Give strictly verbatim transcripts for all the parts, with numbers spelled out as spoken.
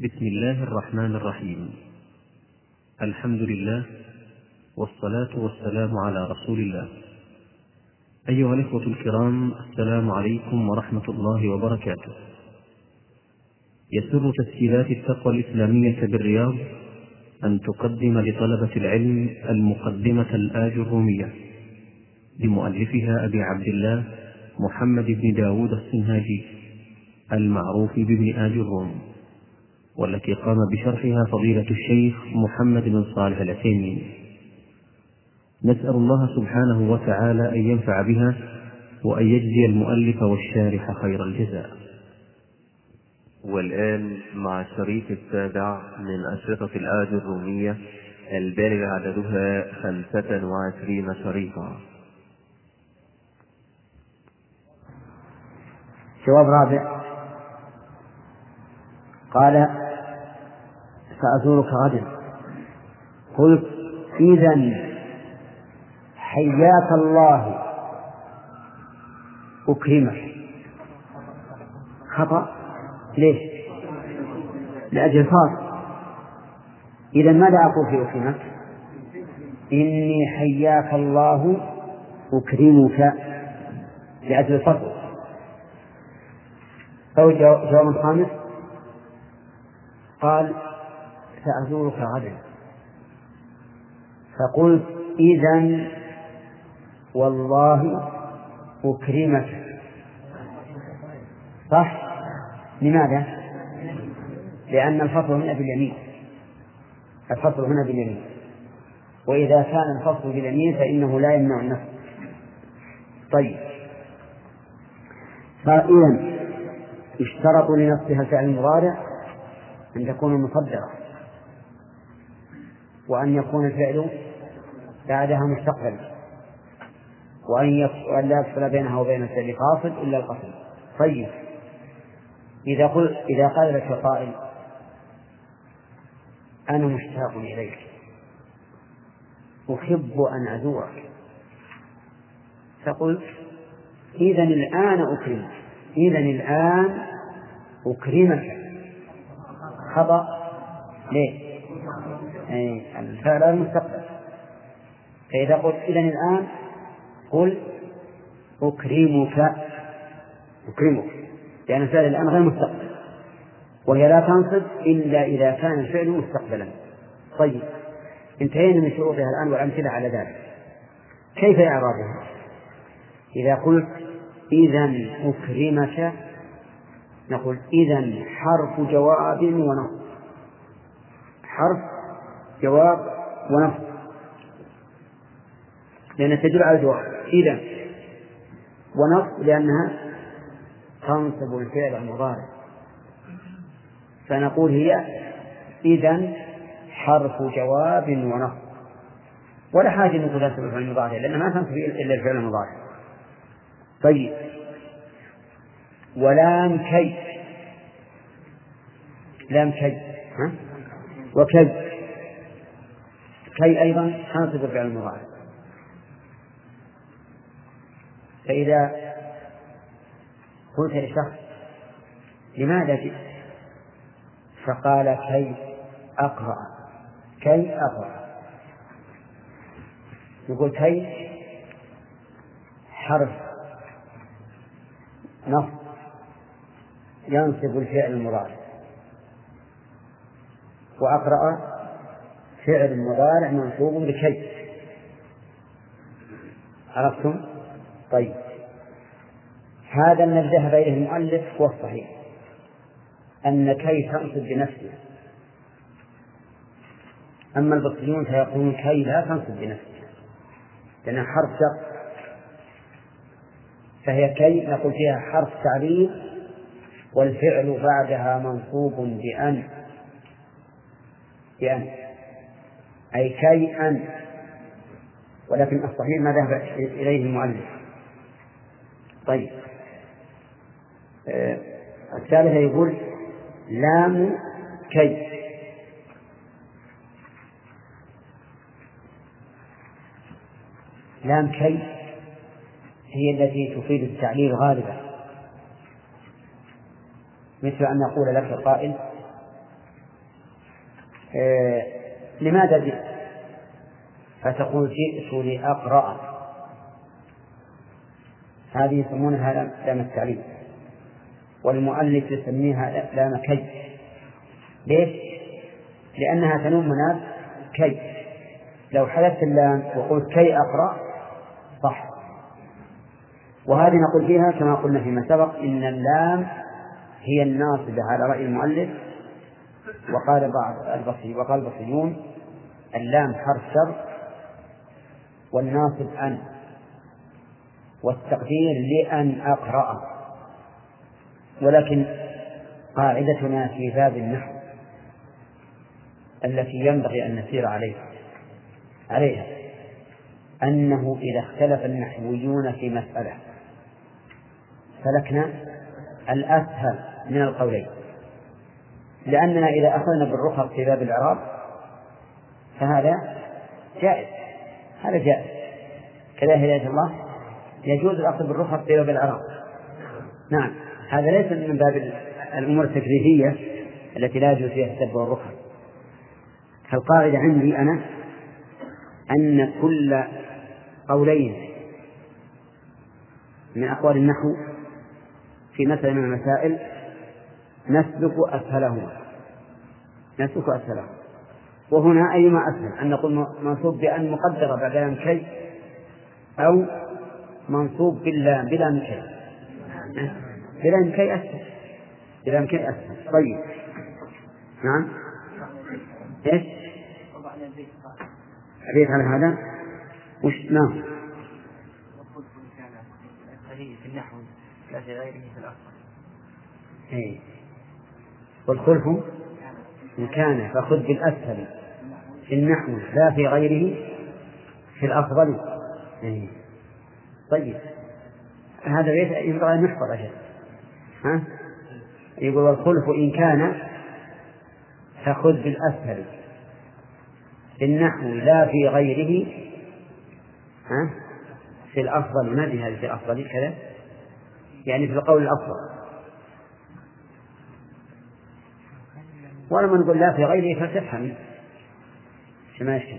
بسم الله الرحمن الرحيم. الحمد لله والصلاة والسلام على رسول الله. أيها الإخوة الكرام، السلام عليكم ورحمة الله وبركاته. يسر تسجيلات التقوى الإسلامية بالرياض أن تقدم لطلبة العلم المقدمة الآجرومية لمؤلفها أبي عبد الله محمد بن داود السنهاجي المعروف بابن آجروم، والتي قام بشرحها فضيلة الشيخ محمد بن صالح العثيمين. نسأل الله سبحانه وتعالى أن ينفع بها وأن يجزي المؤلف والشارح خير الجزاء. والآن مع الشريط السابع من أشرطة الآجرومية البالغ عددها خمسة وعشرين شريطا. جواب رابع: قال: سأزورك غدا. قلت: إذن حياك الله أكرمك. خطأ. ليش؟ لأجل فاصل. إذن ماذا أقول في أكرمك؟ إني حياك الله أكرمك لأجل الفصل. أو جواب خامس: قال: سأزورك غدا. فقلت: إذن والله أكرمك. صح؟ لماذا؟ لأن الفصل هنا باليمين، الفصل هنا باليمين، وإذا كان الفصل باليمين فإنه لا يمنع النفس. طيب، فإذن اشترط لنفسها الفعل المضارع أن تكون مصدرة، وأن يكون الفعل بعدها مستقبلا، وأن لا يفصل بينها وبين الفعل فاصل إلا القصد. طيب، إذا قل إذا قال لك قائل: أنا مشتاق إليك، أحب أن أزورك، فقلت: إذن الآن أكرمك. إذن الآن أكرمك. خطأ. ليه؟ أي الفعل المستقبل. فإذا قلت إذن الآن قل أكرمك، أكرمك، لأن الفعل الآن غير مستقبل، وهي لا تنصب إلا إذا كان الفعل مستقبلا. طيب، انتهينا من شروطها الآن والأمثلة على ذلك. كيف إعرابها؟ إذا قلت إذن أكرمك نقول إذن حرف جواب ونصب، حرف جواب ونصب، لأنها تدل على الجواب. إذن ونصب لأنها تنصب الفعل المضارع، فنقول هي إذن حرف جواب ونصب، ولا حاجة نقول تنصب الفعل المضارع لأنها ما تنصب إلا الفعل المضارع. طيب، ولام كي، لام كي ها؟ وكي كي أيضا تنصب الفعل المضارع. فإذا قلت لشخص: لماذا جئت؟ فقال: كي أقرأ، كي أقرأ، يقول كي حرف نصب ينصب الفعل المضارع، وأقرأ فعل مضارع منصوب بكي. عرفتم؟ طيب، هذا الذي ذهب إليه المؤلف والصحيح أن كي تنصب بنفسها، أما البصريون فيقولون كي لا تنصب بنفسها لأنها حرف شرط، فهي كي نقول فيها حرف تعليل والفعل بعدها منصوب بأن، بأن أي كي أن، ولكن الصحيح ما ذهب إليه المؤلف. طيب، آه الثالثة يقول لام كي، لام كي هي التي تفيد التعليل غالبا، مثل أن نقول لك قائل: آه لماذا جئت؟ فتقول جئت لأقرأ، هذه يسمونها لام التعليم، والمؤلف يسميها لام كي. ليش؟ لأنها تنوم مناب كي. لو حذفت اللام وقلت كي أقرأ صح. وهذه نقول فيها كما قلنا فيما سبق إن اللام هي الناصبة على رأي المؤلف. وقال بعض البصري وقال البصريون اللام حرف شر والناصب أن، والتقدير لأن أقرأ. ولكن قاعدتنا في باب النحو التي ينبغي أن نسير عليها عليها أنه إذا اختلف النحويون في مسألة سلكنا الأسهل من القولين، لأننا إذا أخذنا بالرخص في باب الإعراب فهذا جائز، هذا جائز كذا هداية الله يجوز الأخذ بالرخص في باب الإعراب. نعم، هذا ليس من باب الأمور التكليفية التي لا يجوز فيها السب والرخص. فالقاعدة عندي أنا أن كل قولين من أقوال النحو في مسألة من المسائل نسلك أسهلهما نسلك أسهلهما وهنا أيما أسهل أن نقول منصوب بأن مقدرة بعد لام كي، أو منصوب باللام بلام كي. بلام كي أسهل بلام كي أسهل. طيب نعم، إيش أبيت على هذا وش نعم في النحو لا في غيره في الأصل. إيه. والخلف إن كان فخذ بالأسهل في النحو لا في غيره في الأفضل. إيه. طيب هذا بيت ينبغي أن نحفظ أشياء. ها يقول والخلف إن كان فخذ بالأسهل في النحو لا في غيره ها في الأفضل. ما هذه في الأفضل كذا يعني في القول الأفضل، ولما نقول لا في غيره فتفهم ما يشكل.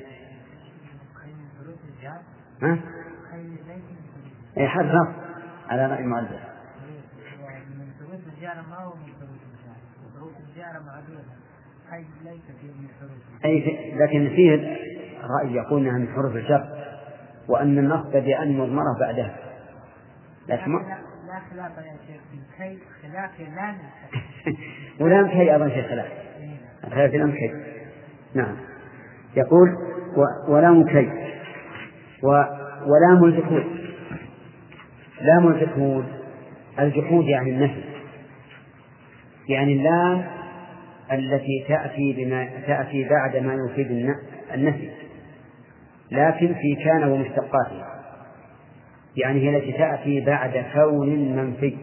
ها أي حرف نص على رأي المؤلف. من ثبوت الجار ما هو من ثبوت الجار، ثبوت الجار معدودة حيث ليس فيه من حروف. أي لكن فيه رأي يقول أنها من حروف الجر وأن النصب بأن مضمرة بعدها. لكن لا لا خلاف يا شيخ في كي خلاف لام ولام كي أيضا شيء خلاف خلاف لام كي. نعم يقول ولام كي و ولام الجحود. لام الجحود الجحود يعني النفي، يعني اللام التي تأتي بما تأتي بعد ما يفيد النفي لكن في كان ومشتقاتها، يعني هي التي تأتي بعد كون منفي.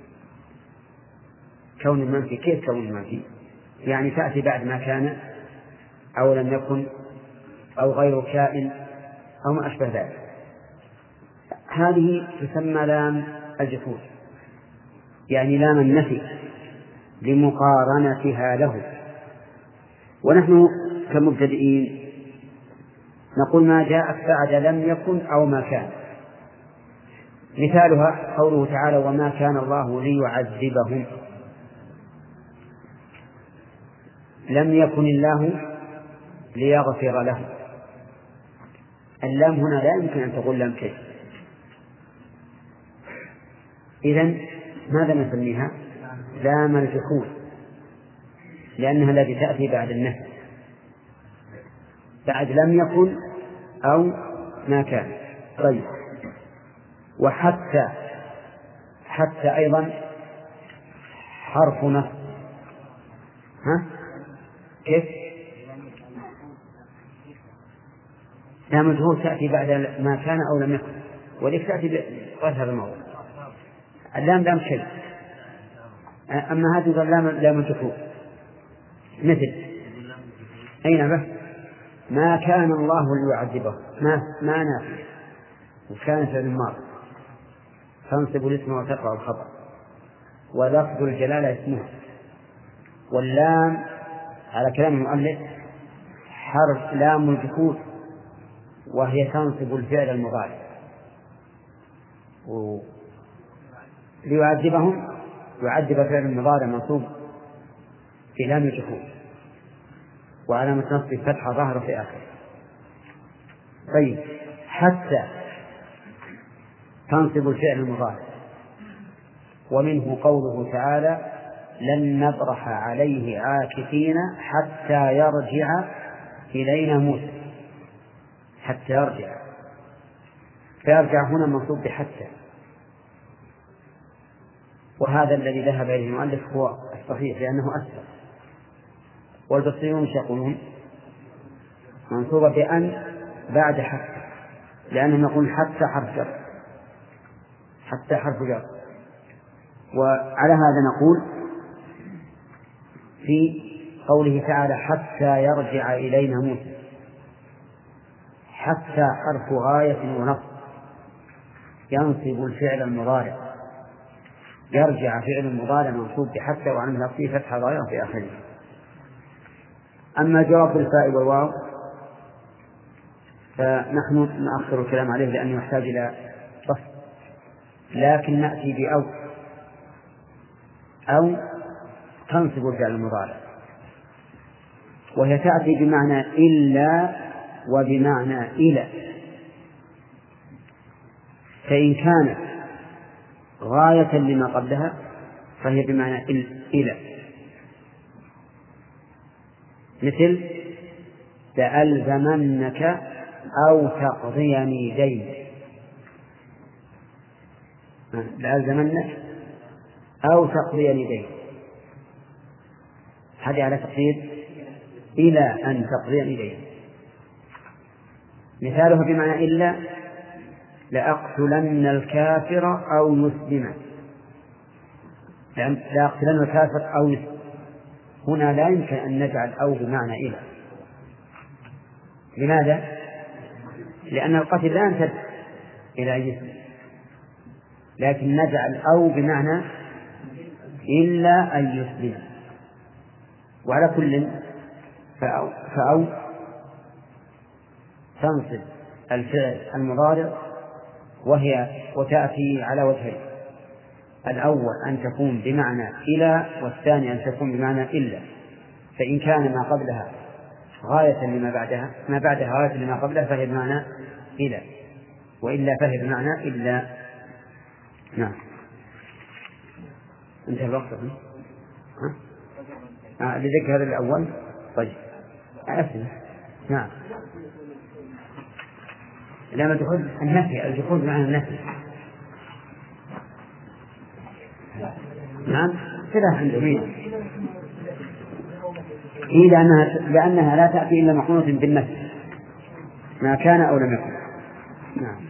كون منفي كيف كون منفي؟ يعني تأتي بعد ما كان أو لم يكن أو غير كائن أو ما أشبه ذلك. هذه تسمى لام الجحود، يعني لام النفي لمقارنتها له. ونحن كمبتدئين نقول ما جاءت بعد لم يكن أو ما كان. مثالها قوله تعالى وما كان الله ليعذبهم. لم يكن الله ليغفر لهم. اللام هنا لا يمكن أن تقول لام كيف. إذن ماذا نسميها؟ لام الجحود، لأنها التي تأتي بعد النفي بعد لم يكن أو ما كان. طيب وحتى حتى أيضا حرف نصب. ها كيف؟ لام الجحود تأتي بعد ما كان أو لم يكن، وليك تأتي بغير هذا الموضوع. اللام لام شيء، أما هذه لام لام الجحود مثل أين به ما كان الله ليعذبه. ما ما نافية وكان في الماضي تنصب الاسم وتقع الخبر ولفظ الجلالة اسمه. واللام على كلام المؤلف حرف لام الجحود وهي تنصب الفعل المضارع، ليعذبهم يعذب فعل المضارع منصوب في لام الجحود وعلامة نصب فتحة ظاهرة في آخره. طيب حتى تنصب الفعل المضارع، ومنه قوله تعالى لن نبرح عليه عاكفين حتى يرجع إلينا موسى. حتى يرجع، فيرجع هنا منصوب بحتى، وهذا الذي ذهب إليه المؤلف هو الصحيح لأنه أسهل. والبصريون يقولون منصوبة بأن بعد حتى، لأنهم يقولون حتى حرف جر، حتى حرف جر. وعلى هذا نقول في قوله تعالى حتى يرجع إلينا موسى، حتى حرف غاية ونصب ينصب الفعل المضارع، يرجع فعل المضارع منصوب بحتى وعن نصبه فتحة ظاهرة في آخره. أما جواب الفاء والواو فنحن نأخر الكلام عليه لأنه يحتاج إلى فصل، لكن نأتي بأو أو تنصب الفعل المضارع، وهي تأتي بمعنى إلا وبمعنى إلى. فإن كانت غاية لما قبلها فهي بمعنى إلى، مثل لألزمنك أو تقضيني دين، لألزمنك أو تقضيني دين، هذه على تقدير إلى أن تقضيني دين. مثاله بمعنى إلا لأقتلن الكافر أو يسلم، لأقتلن الكافر أو يسلم، هنا لا يمكن أن نجعل أو بمعنى إلى. لماذا؟ لأن القتل لا يمتد إلى أن يسلم، لكن نجعل أو بمعنى إلا أن يسلم. وعلى كل فأو, فأو تنصب الفعل المضارع، وهي وتأتي على وجهين: الأول أن تكون بمعنى إلى، والثاني أن تكون بمعنى إلا. فإن كان ما قبلها غاية لما بعدها ما بعدها غاية لما قبلها فهي بمعنى إلى، وإلا فهي بمعنى إلا. نعم، انتهى الوقت. ها؟ لذلك هذا الأول. طيب أسمع. نعم، لما تقول النفي، الجحود بمعنى النفي. نعم كذا عندهم إيه، لأنها, لأنها لا تأتي إلا مقرونة بالنفي ما كان أو لم يكن. نعم.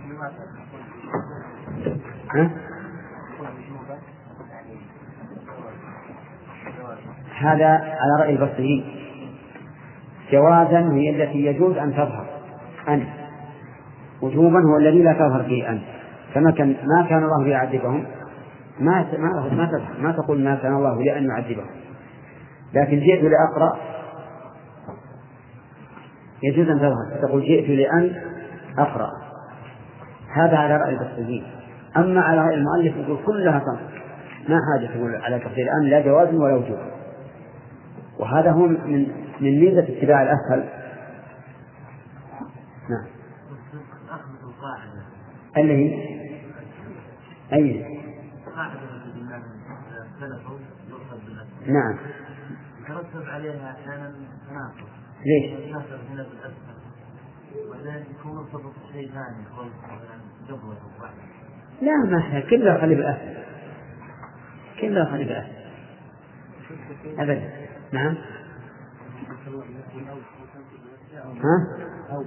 ها؟ هذا على رأي البصريين جوازا هي التي يجوز أن تظهر، أن وجوبا هو الذي لا تظهر فيه أن. كما كان ما كان الله ليعذبهم ما ما ما تظهر، ما تقول ما كان الله لأن يعذبهم، لكن جئت لأقرأ يجوز أن تظهر، تقول جئت لأن أقرأ. هذا على رأي البصريين. أما على رأي المؤلف يقول كلها تنصب، ما حاجة تقول على تفسير الآن لا جواز ولا وجوب. وهذا هو من من ميزة اتباع الأسهل. نعم. اللي هي أي نعم يترتب عليها أحيانا تناقض. ليش؟ الناصر هنا بالأسفل وذلك يكون مرتبط بشيء ثاني قبله. لا ما هي كلها خلي بالأسفل، كلها خلي بالأسفل أبدا. نعم. ها؟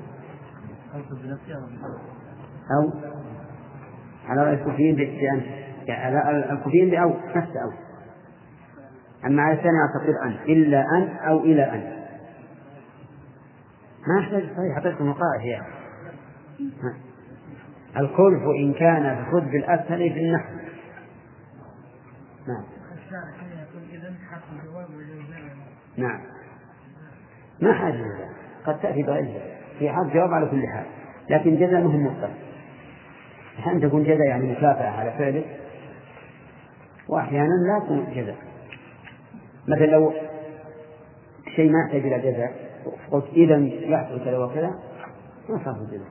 أو على رأي الكوفيين بأن يعني على الكوفيين بأو نفس أو. أما على الثاني أعتقد أن إلا أن أو إلى أن ما أحتاج صحيح حطيت مقاعد يعني. الخلف إن كان بخذ بالأسهل في النحو. نعم. نعم ما حاجة. قد تأتي بغيرها في حال جواب على كل حال، لكن جزاء مهم مطلق. أحيانا تكون جزاء يعني مكافأة على فعلك، وأحيانا لا تكون جزاء. مثلا لو شيء ما يحتاج إلى جزاء قلت إذا يحصل كذا وكذا ما صار جزاء.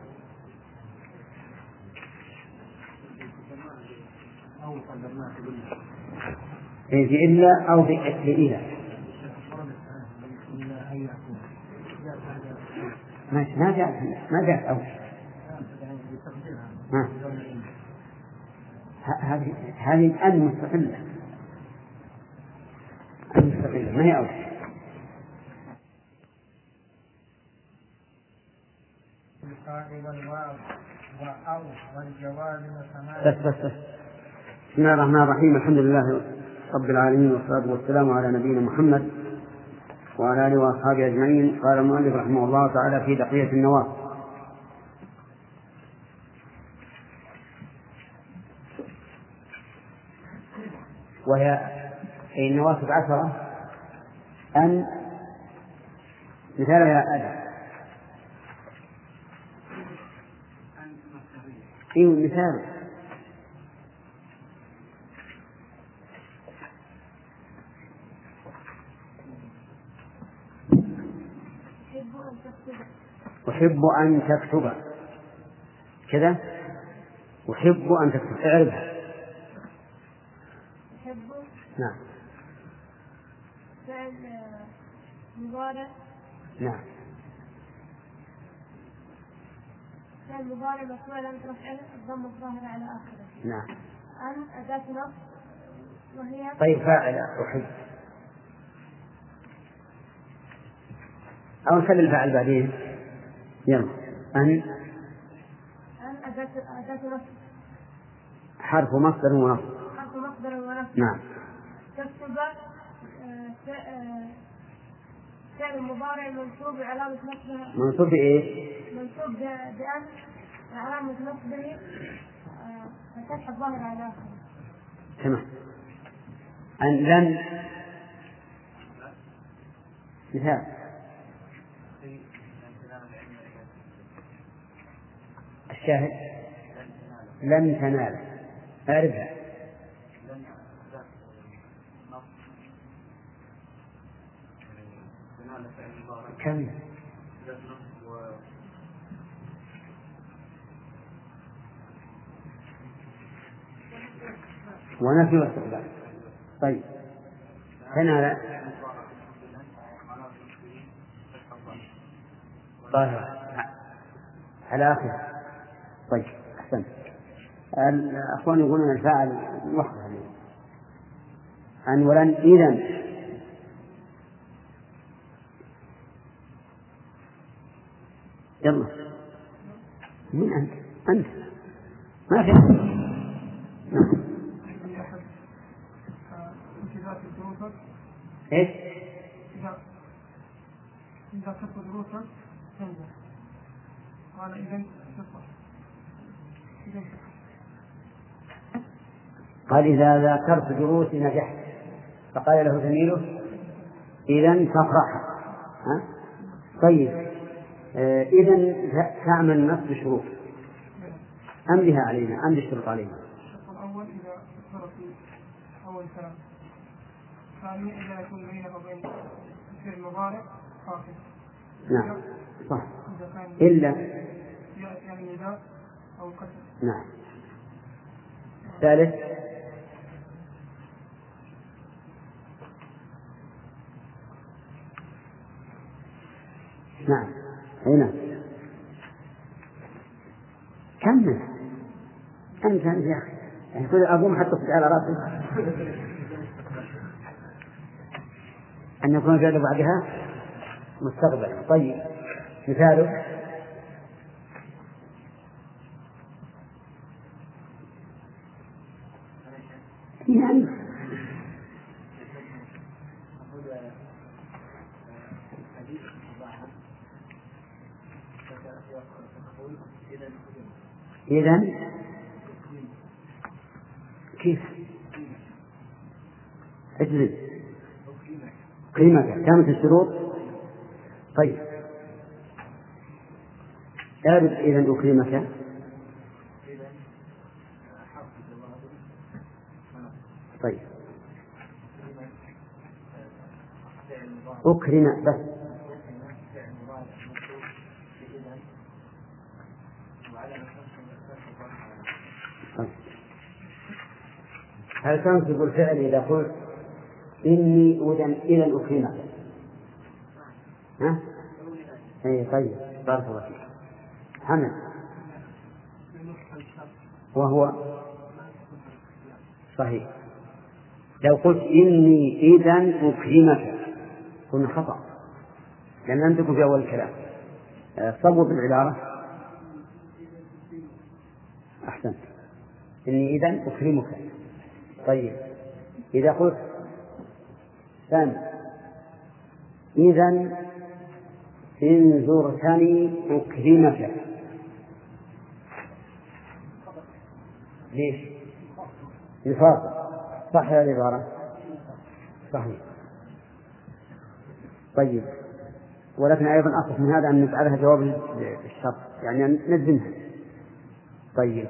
في إلا أو بإلا ما ما جاء ما جاء أو هذه هذه أن مستقلة أن مستقلة ما هي أو. بس بس بس بسم الله الرحمن الرحيم. الحمد لله رب العالمين، والصلاة والسلام على نبينا محمد وعلى آله وأصحابه أجمعين. قال المؤلف رحمه الله تعالى في بقية النوافل: وهي أي النوافل عشرة. أن مثالها أدى إيه مثال أحب أن تكتب كذا، أحب أن تكتب اعرفها. أحب نعم فعل مضارع. نعم فعل مضارع مفعول أن ترفع الضم الظاهر على آخره. نعم. أن أداة نصب وهي طيب فاعل أحب أو نخلي الفاعل بعدين. يلا. أن أن أداة أداة نصب حرف مصدر ونصب. حرف مصدر ونصب. نعم. تكتب فعل مضارع منصوب علامة نصبه. منصوب بإيه؟ منصوب بأن علامة نصبه فتح الظاهر على آخره. تمام. أن لن مثال الشاهد لن تنال أعرفها. كم ونفي واستقبال. طيب تنال ظاهر على آخر. طيب أحسنت. الأخوان يقولون الفاعل وحده أن ولن إذن. يلا من أنت؟ أنت ما في أنت. نعم. إيش؟ إذا كنت دروسا تنجح. قال إذن تصح. قال إذا ذاكرت دروسي نجحت. فقال له زميله إذن تفرح. ها؟ طيب آه إذن تعمل النصب بشروط أم لها علينا أم للشروط علينا؟ الشرط الأول إذا ذكر في أول كلام. ثانيا إذا يكون بينه وبين الفعل المضارع خافض. نعم صح. إلا يأتي عن النداء أو القسم. نعم. ثالث نعم هنا كمل أنت يا أخي يعني كل أقوم حتى على رأسي أن يكون فعل بعدها مستقبلا. طيب مثاله يعني إذن كيف اجلس قيمة كانت الشروط. طيب أعرف إذا أكرمك. طيب أكرم بس. هل تنصب الفعل إذا قلت إني أذن إذا أكرمك؟ ها؟ أي طيب بارك الله فيك. حمد وهو صحيح. لو قلت إني إذا أكرمك كنا خطأ، لأن لم تكن في أول الكلام. صوب بالعبارة أحسنت. إني إذا أكرمك. طيب إذا قلت ثاني إذا إن زرتني أكرمك، ليش؟ الفاظ صح يا العبارة صحيح. طيب ولكن أيضا أصح من هذا أن نجعلها جواب الشرط، يعني أن نجزمها. طيب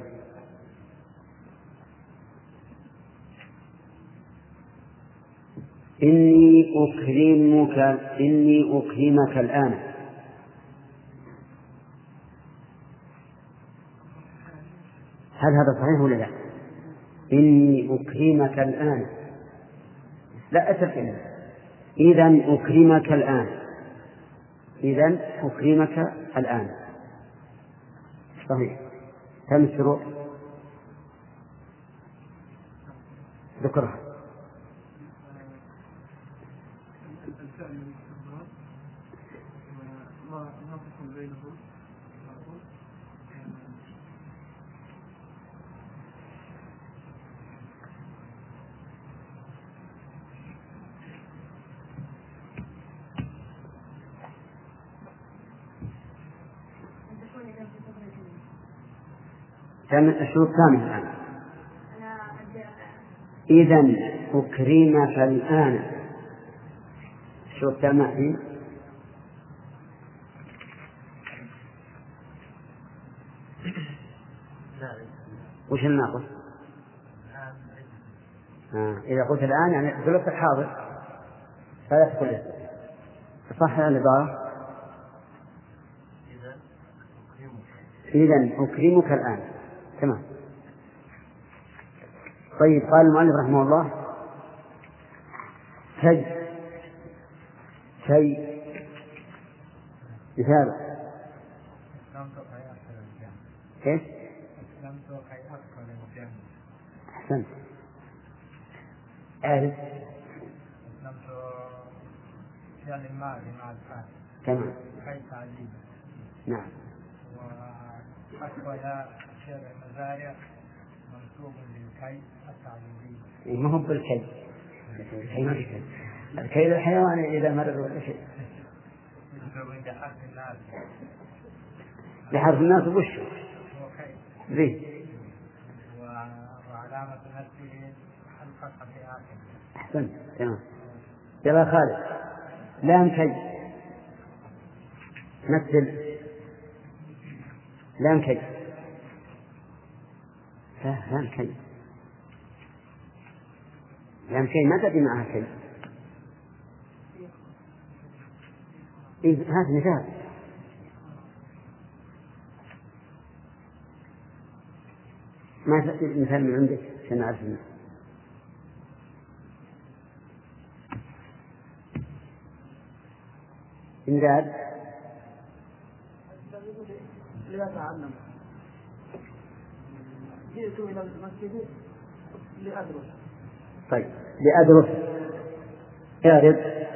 إني أكرمك إني أكرمك الآن. هل هذا صحيح ولا لا؟ إني أكرمك الآن لا أتكلم. إذن أكرمك الآن. إذن أكرمك الآن صحيح. كم الشروط؟ ذكرها. كم الشروط الثانية الآن؟ إذن أكرمك الآن. الشروط الثانية فيه وش الناقص؟ آه. إذا قلت الآن يعني في الوقت الحاضر فلا تقول صح العبارة. إذن أكرمك الآن تمام. طيب قال المؤلف رحمه الله كي كي مثال كيف؟ أحسنت. أعرف تمام. نعم. وحصل شر المزارع منصوب للكي التعليمي. ما هو بالكي. الكي الحيوان إذا مرر ولا شيء. لحرف الناس وشه. ذي. وعلامة نفسه الفتحة في آخر. أحسنت تمام. يلا خالد لام كي مثل لام كي. لا لام كي لام كي ما تأتي معها كي. إيه هذا مثال. ما تأتي مثال من عندك عشان نعرف منه. إمداد لأتعلم. جئت إلى المسجد لأدرس. طيب لأدرس اعرض.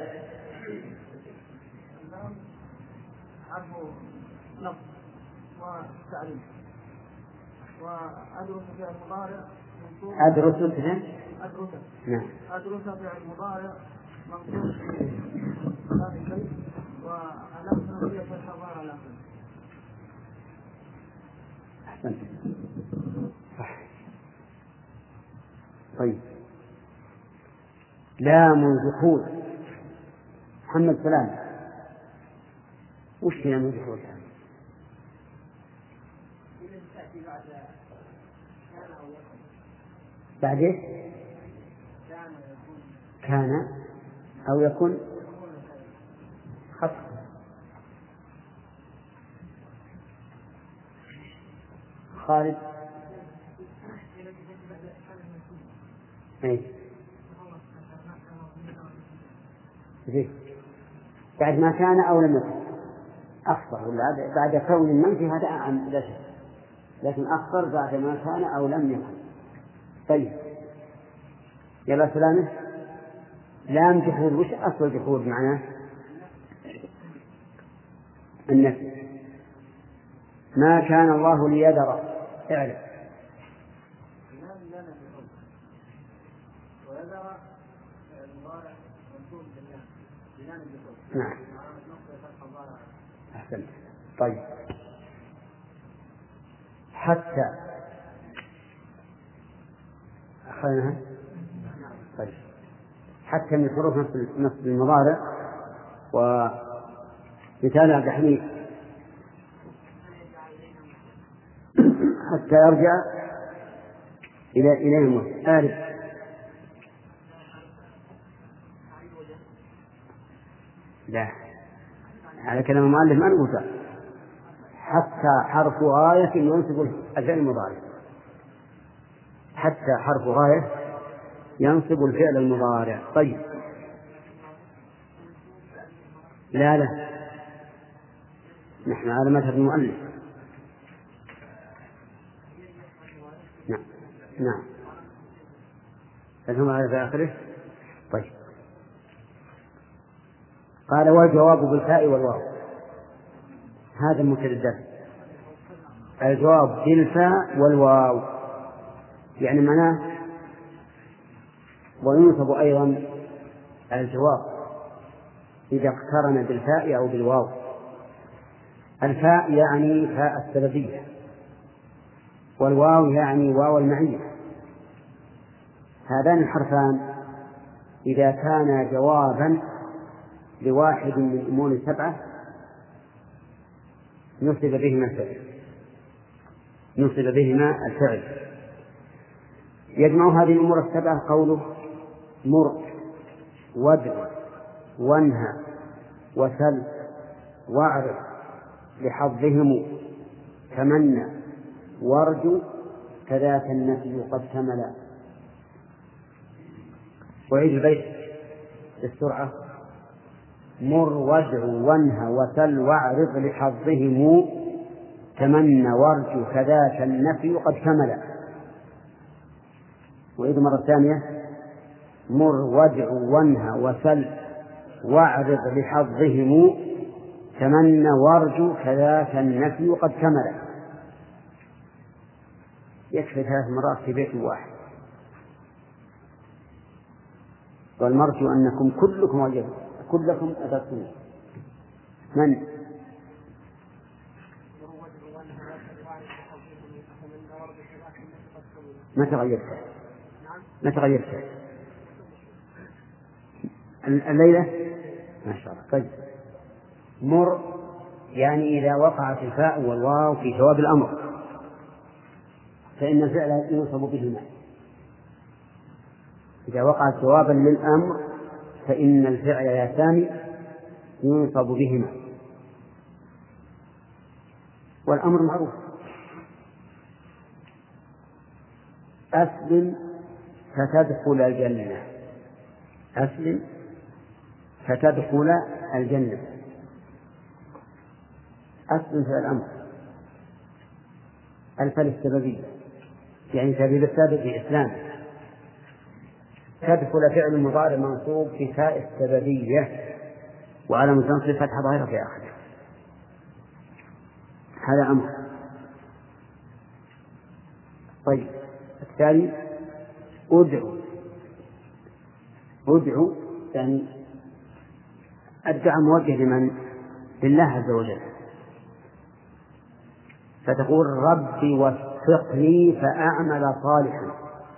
عرف لفظ وتعريف. وأدرس فعل مضارع منصوب. أدرس فعل أدرس. نعم. أدرس فعل مضارع منصوب هذا الشيء وعلامة نصبية الحضارة على آخره. أحسنت صح. طيب لام الدخول. محمد سلام وش لام الدخول؟ بعد إيش؟ كان أو يكون خط. خالد اي زين بعد ما كان أو لم يكن أخطر، ولا بعد كون المنفي هذا عن لا شك، لكن أخطر بعد ما كان أو لم يكن. طيب يلا سلامة. لام جحود، وش أصل جحود معناه؟ النفي. ما كان الله ليذر، اعلم. نعم أحسنت. طيب حتى أخذناها. طيب حتى من حروف نصب المضارع، ومثال عبد الحميد حتى يرجع إلى إليهم آلف. لا على كلام المؤلف ما نقول حتى حرف غاية ينصب الفعل المضارع. حتى حرف غاية ينصب الفعل المضارع. طيب لا لا نحن على مذهب المؤلف. نعم نعم فهم على في آخره. طيب قال والجواب بالفاء والواو. هذا مبتدأ. الجواب بالفاء والواو يعني معناه وينصب أيضا الجواب إذا اقترن بالفاء أو بالواو. الفاء يعني فاء السببية، والواو يعني واو المعية. هذان الحرفان إذا كان جوابا لواحد من الأمور السبعة نصب بهما الفعل نصب بهما الفعل يجمع هذه الأمور السبعة قوله مر وادع وانهى وسل واعرض لحظهم تمنى وارجو كذاك النفي قد كمل. وعيد البيت بالسرعة. مر وادع وانهى وسل واعرض لحظهم تمنى وارجو كذاك النفي قد كمل. وعيد مرة ثانية. مر وادع وانهى وسل واعرض لحظهم تمنى وارجو كذاك النفي قد كمل. يكفي ثلاث مرات في بيت واحد. والمرجو أنكم كلكم وجدوا كلكم أدركتم. من ما تغيرت ما تغيرت الليلة ما شاء الله. طيب مر يعني إذا وقعت الفاء والواو في جواب الأمر فإن الفعل ينصب بهما. إذا وقعت جوابا للأمر فإن الفعل يا سامي ينصب بهما. والأمر معروف. أسلم فتدخل الجنة. أسلم فتدخل الجنة. أسلم في الأمر. الفعل السببي يعني سبيل السابق في إسلام. تدخل فعل مضارع منصوب في فاء السببية وعلى مستنصب فتح ظاهرة في آخره. هذا أمر. طيب الثاني أدعو. أدعو يعني الدعاء موجه لمن؟ لله عز وجل. فتقول ربي وفقني فأعمل صالحا.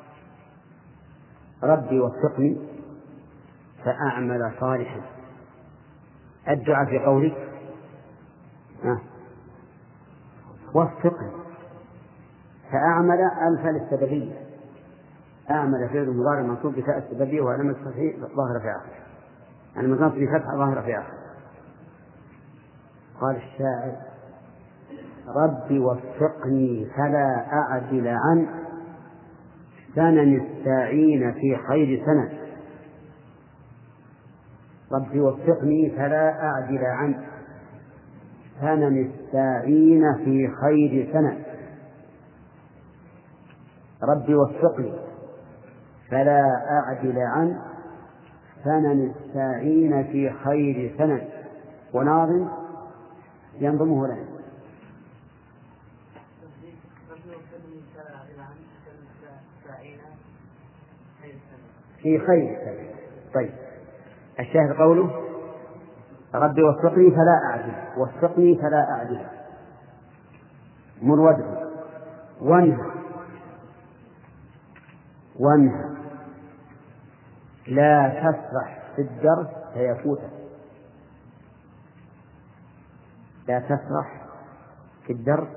ربي وفقني فأعمل صالحا. الدعاء في قولك أه. وفقني فأعمل ألف للسببية، أعمل فعل مضارع منصوب بتاء السببية وعلامة الفتح ظاهرة في آخره، يعني منصوب بفتح ظاهرة في آخره. قال الشاعر: رب وفقني فلا أعدل عن سنن الساعين في خير سنن. رب وفقني فلا أعدل عن سنن الساعين في خير سنن. رب وفقني فلا أعدل عن سنن الساعين في خير سنن. وناظم ينظمه لنا: في خير سنن. طيب، الشاهد قوله: رب وفقني فلا أعدل، وفقني فلا أعدل، مر وجهه وانهى وانهى لا تسرح في الدرس فيفوتك. لا تسرح في الدرس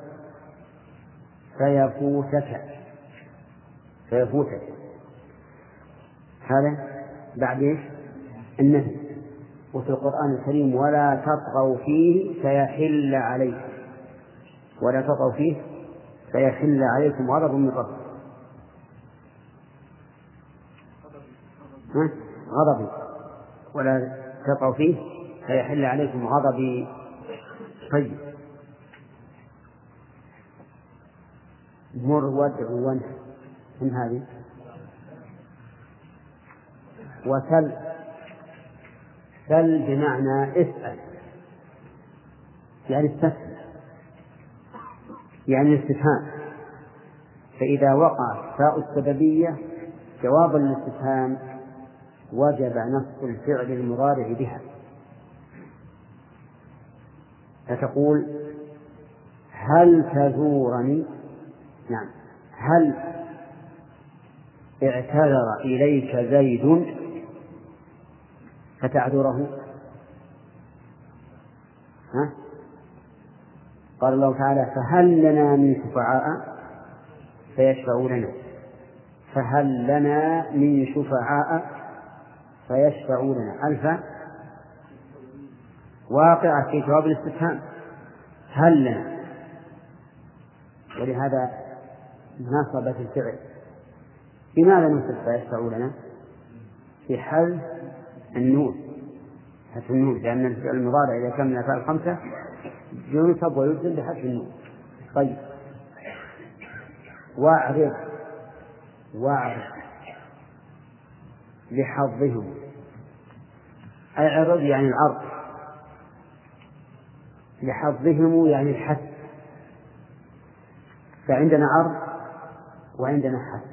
فيفوتك فيفوتك هذا بعد ايش؟ النهي. وفي القرآن الكريم: ولا تطغوا فيه فيحل عليكم، ولا تطغوا فيه فيحل عليكم غضب من ربكم. غضبي، ولا تطغوا فيه فيحل عليكم غضبي. طيب، مر وادع وانهى من هذه. وسل، سل بمعنى اسأل، يعني استفهم، يعني الاستفهام. فإذا وقعت فاء السببية جوابا للاستفهام وجب نصب الفعل المضارع بها. فتقول: هل تزورني؟ نعم. هل اعتذر إليك زيد فتعذره؟ ها؟ قال الله تعالى: فهل لنا من شفعاء فيشفعوا لنا. فهل لنا من شفعاء فيشفعوا لنا. ألف واقعة في جواب الاستفهام، هل لنا، ولهذا نصبت الفعل. لماذا نصب فيشفعوا لنا؟ في حذف النون، حذف النون، لأن الفعل المضارع إذا كان من الأفعال الخمسة ينصب ويجزم بحذف النون. طيب، واعرض، واعرض لحظهم. اعرض يعني العرض، لحظهم يعني الحث. فعندنا عرض وعندنا حث.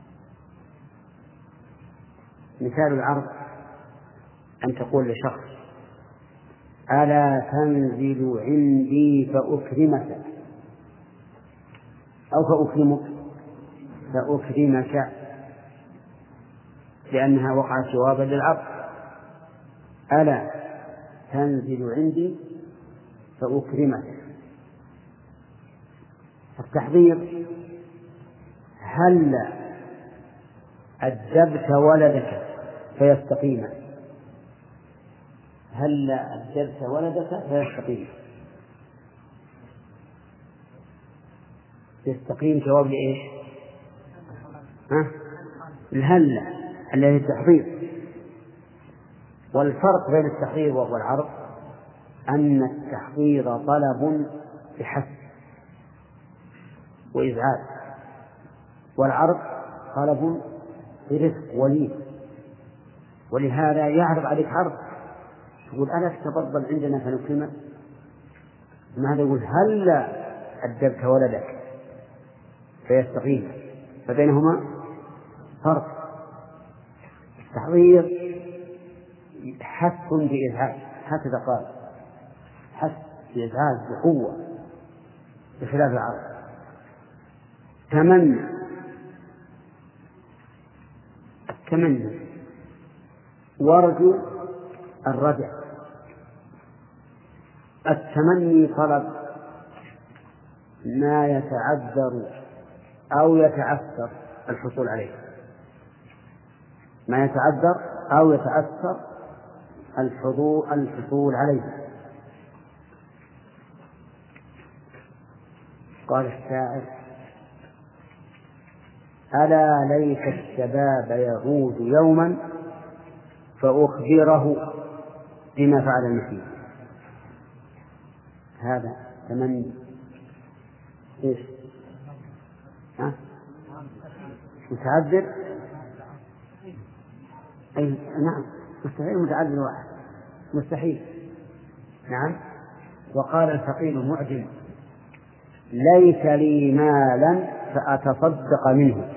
مثال العرض أن تقول لشخص: ألا تنزل عندي فأكرمك، أو فأكرمك، فأكرمك، لأنها وقعت جوابا للعرض. ألا تنزل عندي فأكرمك. التحضير: هل أدبت ولدك فيستقيم. هل أدبت ولدك فيستقيم. يستقيم جواب لإيش؟ ها؟ الهل الذي التحضير. والفرق بين التحضير والعرض أن التحضير طلب بحث وإزعاج، والعرض طلب برفق ولين. ولهذا يعرض عليك عرض، تقول: ألا تتفضل عندنا فنكرمك. ماذا يقول؟ هل أدبت ولدك فيستقيم. فبينهما فرق. التحضير حث بإزعاج، هكذا قال، حث بإزعاج بقوة، بخلاف العرض. تمنى، التمنى وارجو الرجع. التمني طلب ما يتعذر أو يتعثر الحصول عليه، ما يتعذر أو يتعثر الحضور الحصول عليه. قال الشاعر: ألا ليت الشباب يعود يوما فأخبره بما فعل المسيح. هذا تمني إيش؟ ها؟ متعذر؟ أي نعم، مستحيل متعذر واحد، مستحيل. نعم. وقال الفقير المعجم: ليس لي مالا فأتصدق منه.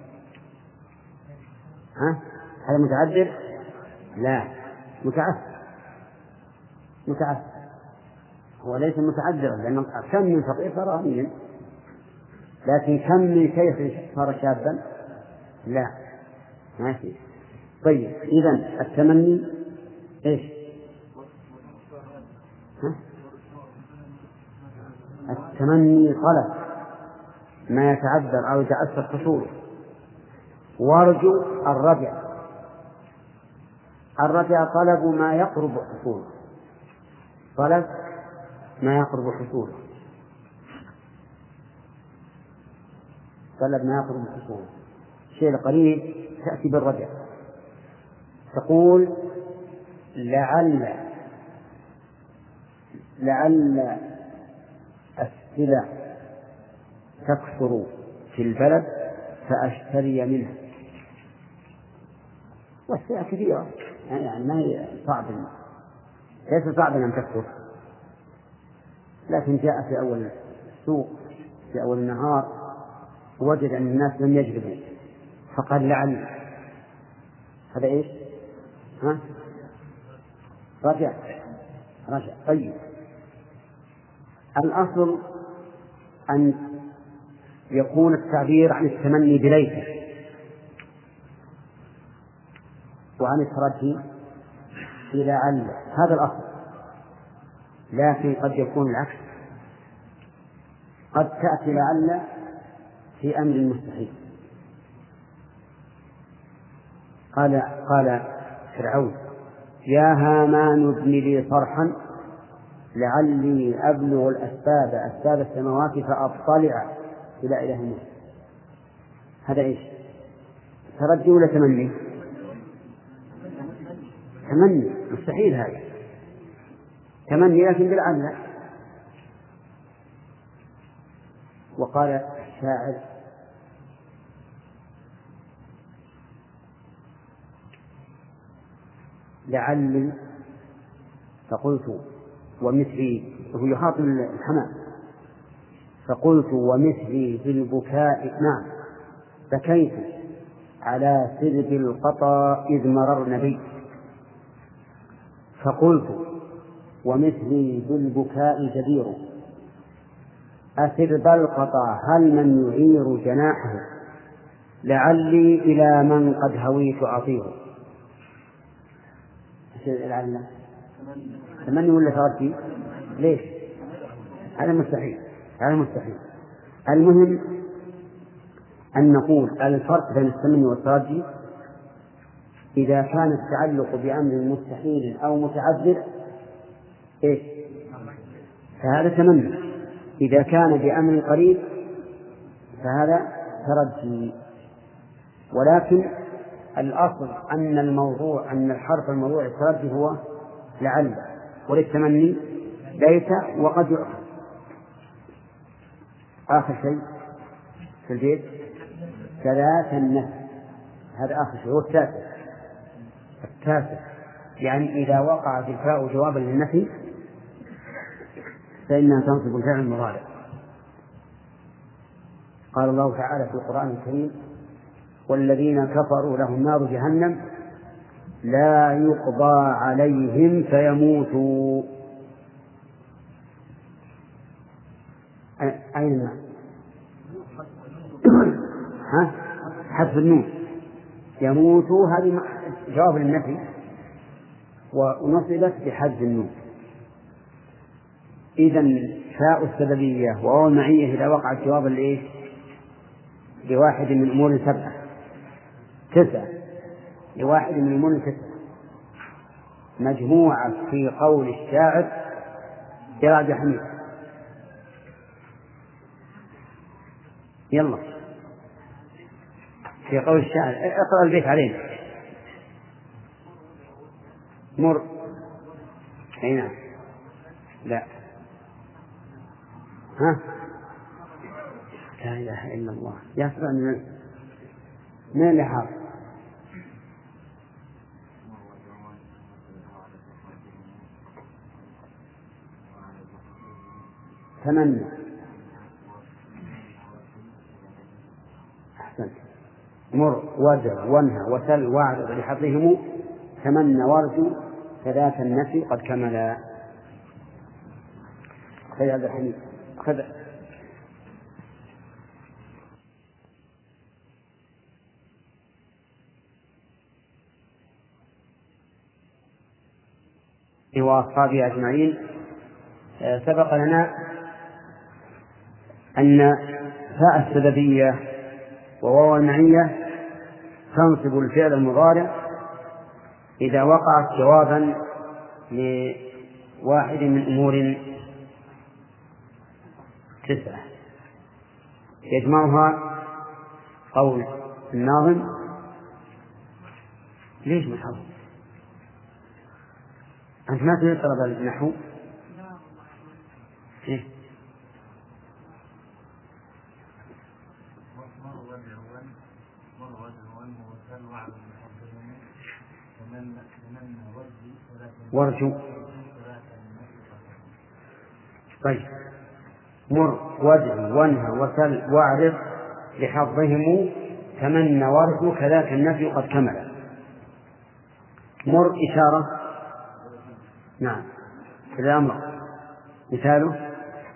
ها؟ هذا متعذر؟ لا، متعثر. متعثر هو ليس متعذرا، لأن كم من فقير صار غنيا، لكن كم من شيخ صار شابا؟ لا، ماشي. طيب، إذن التمني إيش؟ ها؟ التمني طلب ما يتعذر أو يتأثر حصوله. وارجو الرجع، الرجع طلب ما يقرب حصوله، طلب ما يقرب حصوله، طلب ما يقرب حصوله. الشيء القريب تأتي بالرجع، تقول: لعل لعل السلع تكثر في البلد فأشتري منها. والسلع كثيرة، يعني ما هي صعب، ليس صعبا أن تكثر، لكن جاء في أول السوق في أول النهار وجد أن الناس لم يجلبوا فقال: لعل. هذا إيش؟ ها؟ رجع رجع. طيب، الأصل أن يكون التعبير عن التمني بليته، وعن الترجي بلعل، هذا الأصل. لكن قد يكون العكس، قد تأتي لعل في أمر مستحيل. قال قال فرعون: يا هامان ابن لي صرحا لعلي أبلغ الأسباب أسباب السماوات فأطلع إلى إله موسى. هذا إيش؟ ترجي ولا تمني؟ تمني، مستحيل هذا، تمني لكن بالعلة. وقال الشاعر: لعلي، فقلت ومثلي، وهو يخاطب الحمام، فقلت ومثلي في البكاء، نعم، بكيت على سرب القطا إذ مررن بي. فقلت ومثلي بالبكاء جدير أسرب القطا هل من يعير جناحه لعلي إلى من قد هويت أطير. لعل تمني ولا ترجي؟ ليش؟ هذا مستحيل، هذا مستحيل. المهم أن نقول الفرق بين التمني والترجي إذا كان التعلق بأمر مستحيل أو متعذر إيش؟ فهذا تمني. إذا كان بأمر قريب فهذا ترجي. ولكن الأصل أن الموضوع أن الحرف الموضوع الترجي هو لعل، وللتمني ليس وقد يؤخذ. آخر شيء في البيت ثلاث النفس، هذا آخر شيء هو التاسع. التاسع يعني إذا وقعت الفاء جوابا للنفي فإنها تنصب الفعل المضارع. قال الله تعالى في القرآن الكريم: والذين كفروا لهم نار جهنم لا يقضى عليهم فيموتوا. أين النار؟ ها؟ حذف النون. يموتوا هذه جواب للنفي ونصبت بحذف النون. إذن فاء السببية وواو المعية إذا وقعت جوابا لإيش؟ لواحد من أمور سبعة تسعة لواحد من أمور تسعة مجموعة في قول الشاعر يا عبد الحميد. يلا في قول الشاعر اقرأ البيت علينا. مر هنا لا ها لا إله إلا الله يسمع من من اللي حاضر. تمنى أحسنت. مر وادع وانهى وسل واعرض لحظهم تمنى وارجو فذاك النفي قد كمل. خذ هذا الحديث خذ وأصحابه أجمعين. سبق لنا أن فاء السببية وواو المعية تنصب الفعل المضارع إذا وقعت جوابا لواحد من أمور تسعة يجمعها قول الناظم. ليش مش حظ؟ أنت ما تريد طلب النحو؟ إيه؟ وارجو. طيب مر وادع وانهى وسل واعرض لحظهم تمنى وارجو كذاك النفي قد كمل. مر إشارة نعم كذا أمر مثاله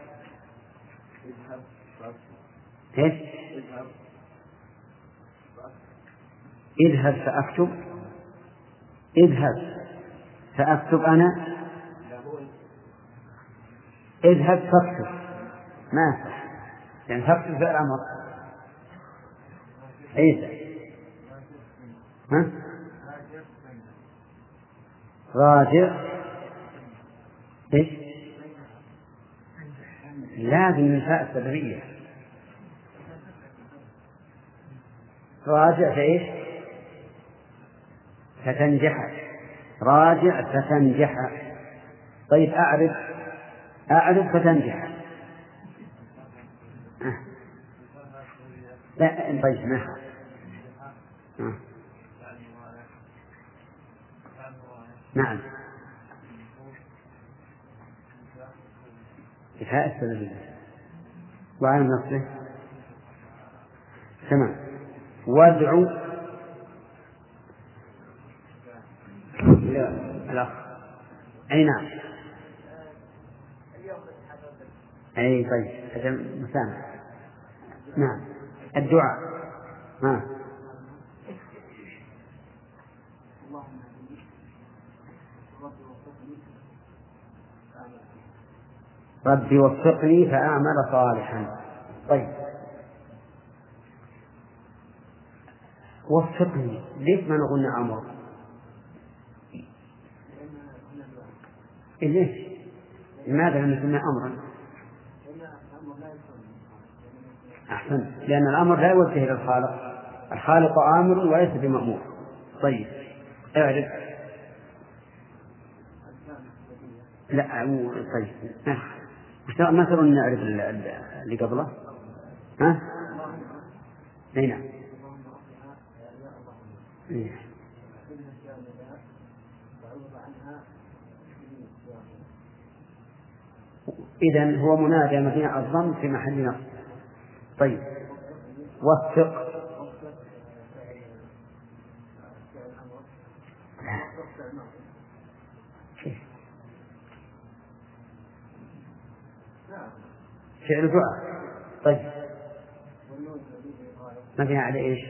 إيش؟ اذهب فأكتب. اذهب فأكتب أنا. اذهب فاكتب ما أصح يعني فاكتب فعل أمر. عيسى ها راجع إيش؟ لازم من فاء السببية. راجع فإيش؟ فتنجح. راجع فتنجح. طيب أعرف أعرف فتنجح. أه. لا طيب ما أه. نعم إفاء السببية وعلى نصله تمام. وادعو الأخ أي نعم أي طيب هذا مسامح. نعم الدعاء ها ربي وفقني فأعمل صالحا. طيب وفقني ليش ما نقول أمر؟ ليش؟ لماذا لم يسمى أمرا؟ أحسن لأن الأمر لا يوجه إلى الخالق. الخالق آمر وليس بمأمور. طيب اعرف لا طيب ما ترون نعرف اللي قبله ها هنا إذن هو منادى مبني الضم في محل نصب. طيب وفق فعل دعاء. طيب مبني على إيش؟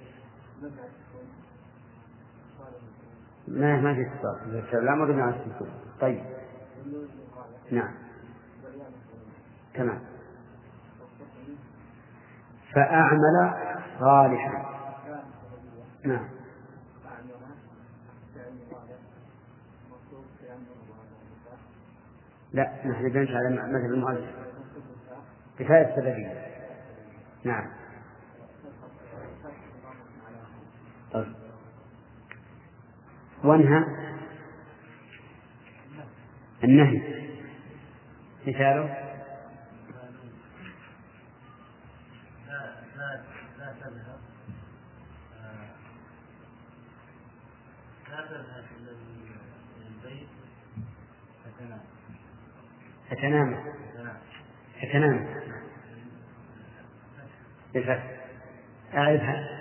ما ما في اتصال لا مبني على السكون. طيب نعم تمام. فأعمل صالحا. نعم. لا نحن نمشي على مذهب المؤلف كفاية السببية. نعم. طيب. وانهى النهي مثاله لا تذهب لا تذهب إلى البيت فتنام فتنام فتنام بالفتح. أعرفها.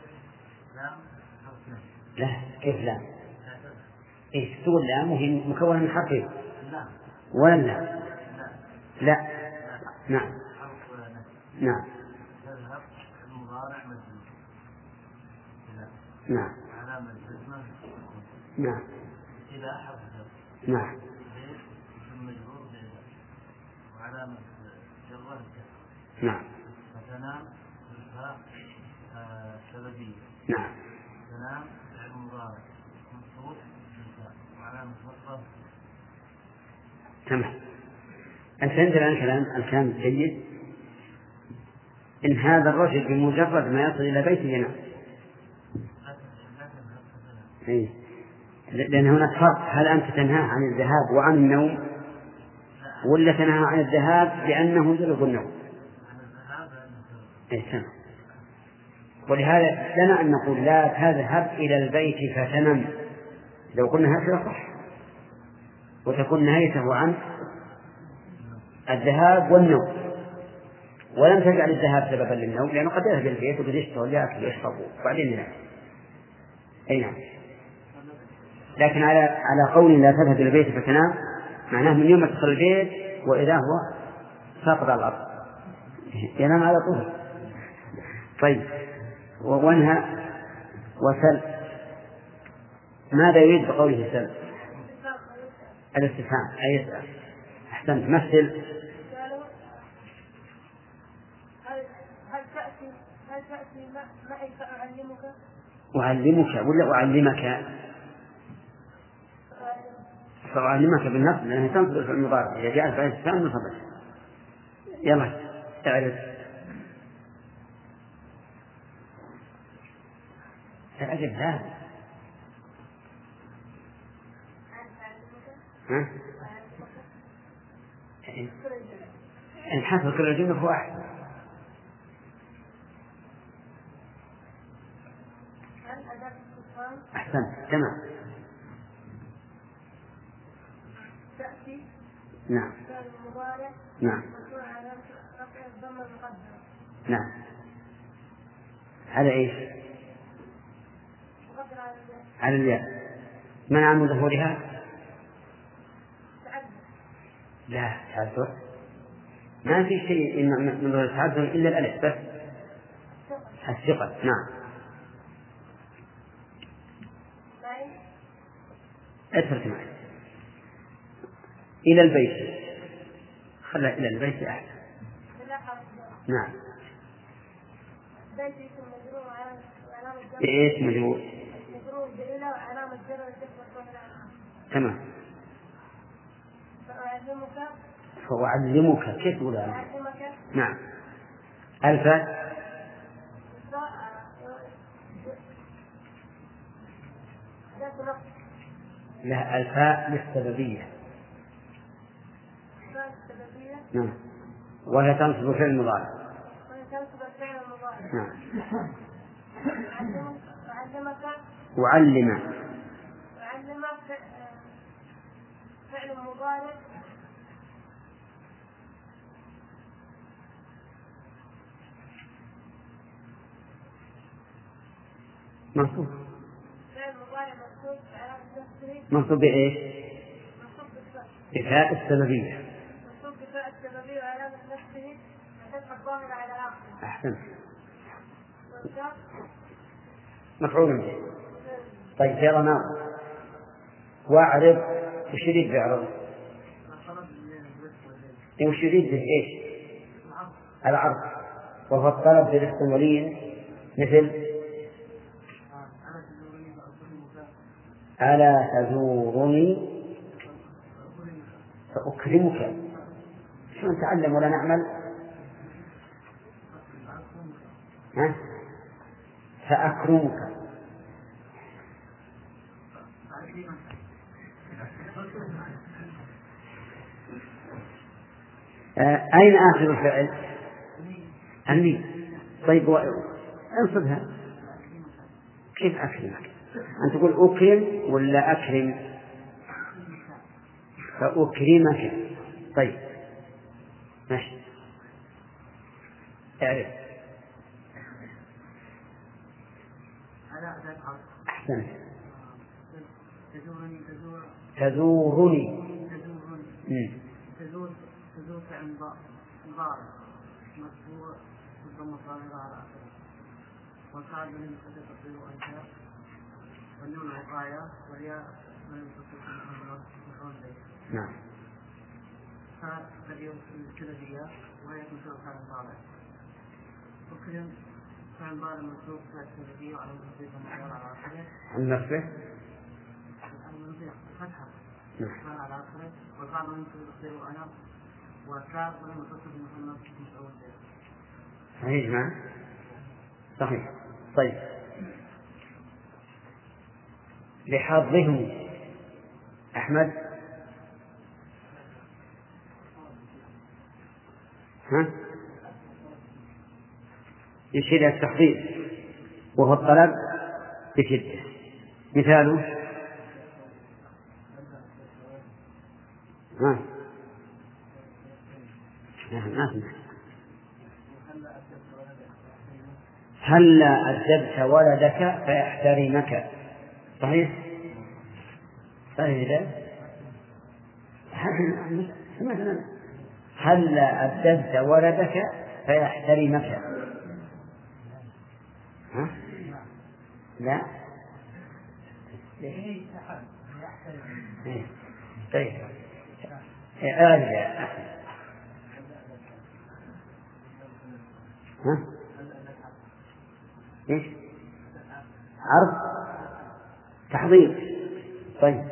لا كيف لا؟ إيش تقول لا؟ وهي مكونة من حرفين ولا لا؟ لا. نعم. نعم. نعم. نعم. نعم. نعم. فتنام بالفاء سببية. نعم. تنام فعل مضارع منصوب بالفاء وعلامة نصبه. تمام. أنت عندنا الكلام الكلام الجيد إن هذا الرجل بمجرد ما يصل إلى بيته ينام. إيه. لأن هناك فرق، هل أنت تنهى عن الذهاب وعن النوم ولا تنهى عن الذهاب لأنه يلغ النوم؟ إيه تمام. ولهذا لنا أن نقول لا تذهب إلى البيت فتنم، لو قلنا هكذا صح، وتكون نهايته عن الذهاب والنوم، ولم تجعل الذهاب سببا للنوم لأنه قد يذهب إلى البيت وقد يشتغل يأكل ويشرب وبعدين ينام. أي نعم. لكن على على قول لا تذهب إلى البيت فتنام معناه من يوم ما تدخل البيت وإذا هو ساقط على الأرض ينام على طول. طيب. وانهى وسل ماذا يريد بقوله سل؟ الاستفهام أي يسأل. أحسنت. مثل. هل تأتي هل تأتي معي فأعلمك؟ أعلمك ولا أعلمك؟ فأعلمك بالنصب لأنها تنصب في المضارع إذا جاءت بعد الاستفهام نصبت. يلا تعرف تعرف هذا. ها؟ إن حصل كل الجملة هو واحد. أحسنت. تمام. تأتي. نعم. نعم. نعم. على إيش؟ على الياء. منع من ظهورها؟ لا تعذر، ما في شيء من ظهور التعذر إلا الألف بس الثقل. نعم. اترك معي إلى البيت، خلى إلى البيت أحسن. نعم. إيش مجرور؟ مجرور بإلى وعلامة جر الجر. تمام. فأعلمك. فأعلمك كيف تقول هذا؟ نعم. الفاء. لا الفاء للسببية. نعم. وهي تنصب فعل المضارع. وهي تنصب الفعل المضارع. نعم. أعلمك. أعلم. أعلمك فعل مضارع. منصوب. فعل مضارع منصوب على نفسه. منصوب بإيش؟ منصوب بالفاء. بفاء السببية. منصوب بفاء السببية وعلى نفسه فتح الضامر على آخره. أحسن. والكاف مفعول به. طيب يلا نعم. واعرض وش يريد بيعرض؟ وش يريد به إيش؟ العرض. وهو الطلب بالاستمرارين مثل ألا تزورني فأكرمك. شو نتعلم ولا نعمل؟ ها؟ فأكرمك. آه أين آخر الفعل؟ أني. طيب انصبها. كيف أكرمك؟ أن تقول أكرم ولا أكرم؟ فأكرمك. طيب ماشي. اعرف. أحسنت. تزورني تزور تزورني تزورني تزور تزور فعل مضارع مرفوع بالضمة الظاهرة على آخره والفاعل من المبتدأ تقديره أنت والنون وقاية وهي من المتصل بالمفعول به. نعم. فاليوم الكلابية وهي تنشر فعل مضارع وكلم فعل مضارع منصوب فعل الكلابية وعلى المتصل بالمفعول على آخره عن نفسه. فتحة على آخره والبعض يمكن تقديره أنا وكاف ولم يتصل بمحمد مفعول به. صحيح. نعم صحيح. طيب لحظهم أحمد. ها؟ يشير إلى التحضير وهو الطلب بشدة. مثاله ها؟ هلا أدبت ولدك فيحترمك. صحيح؟ صحيح ده؟ هلا أدبت ولدك فيحترمك. ها؟ لا. طيب ارجع. ها؟ ايش؟ عرض تحضير. طيب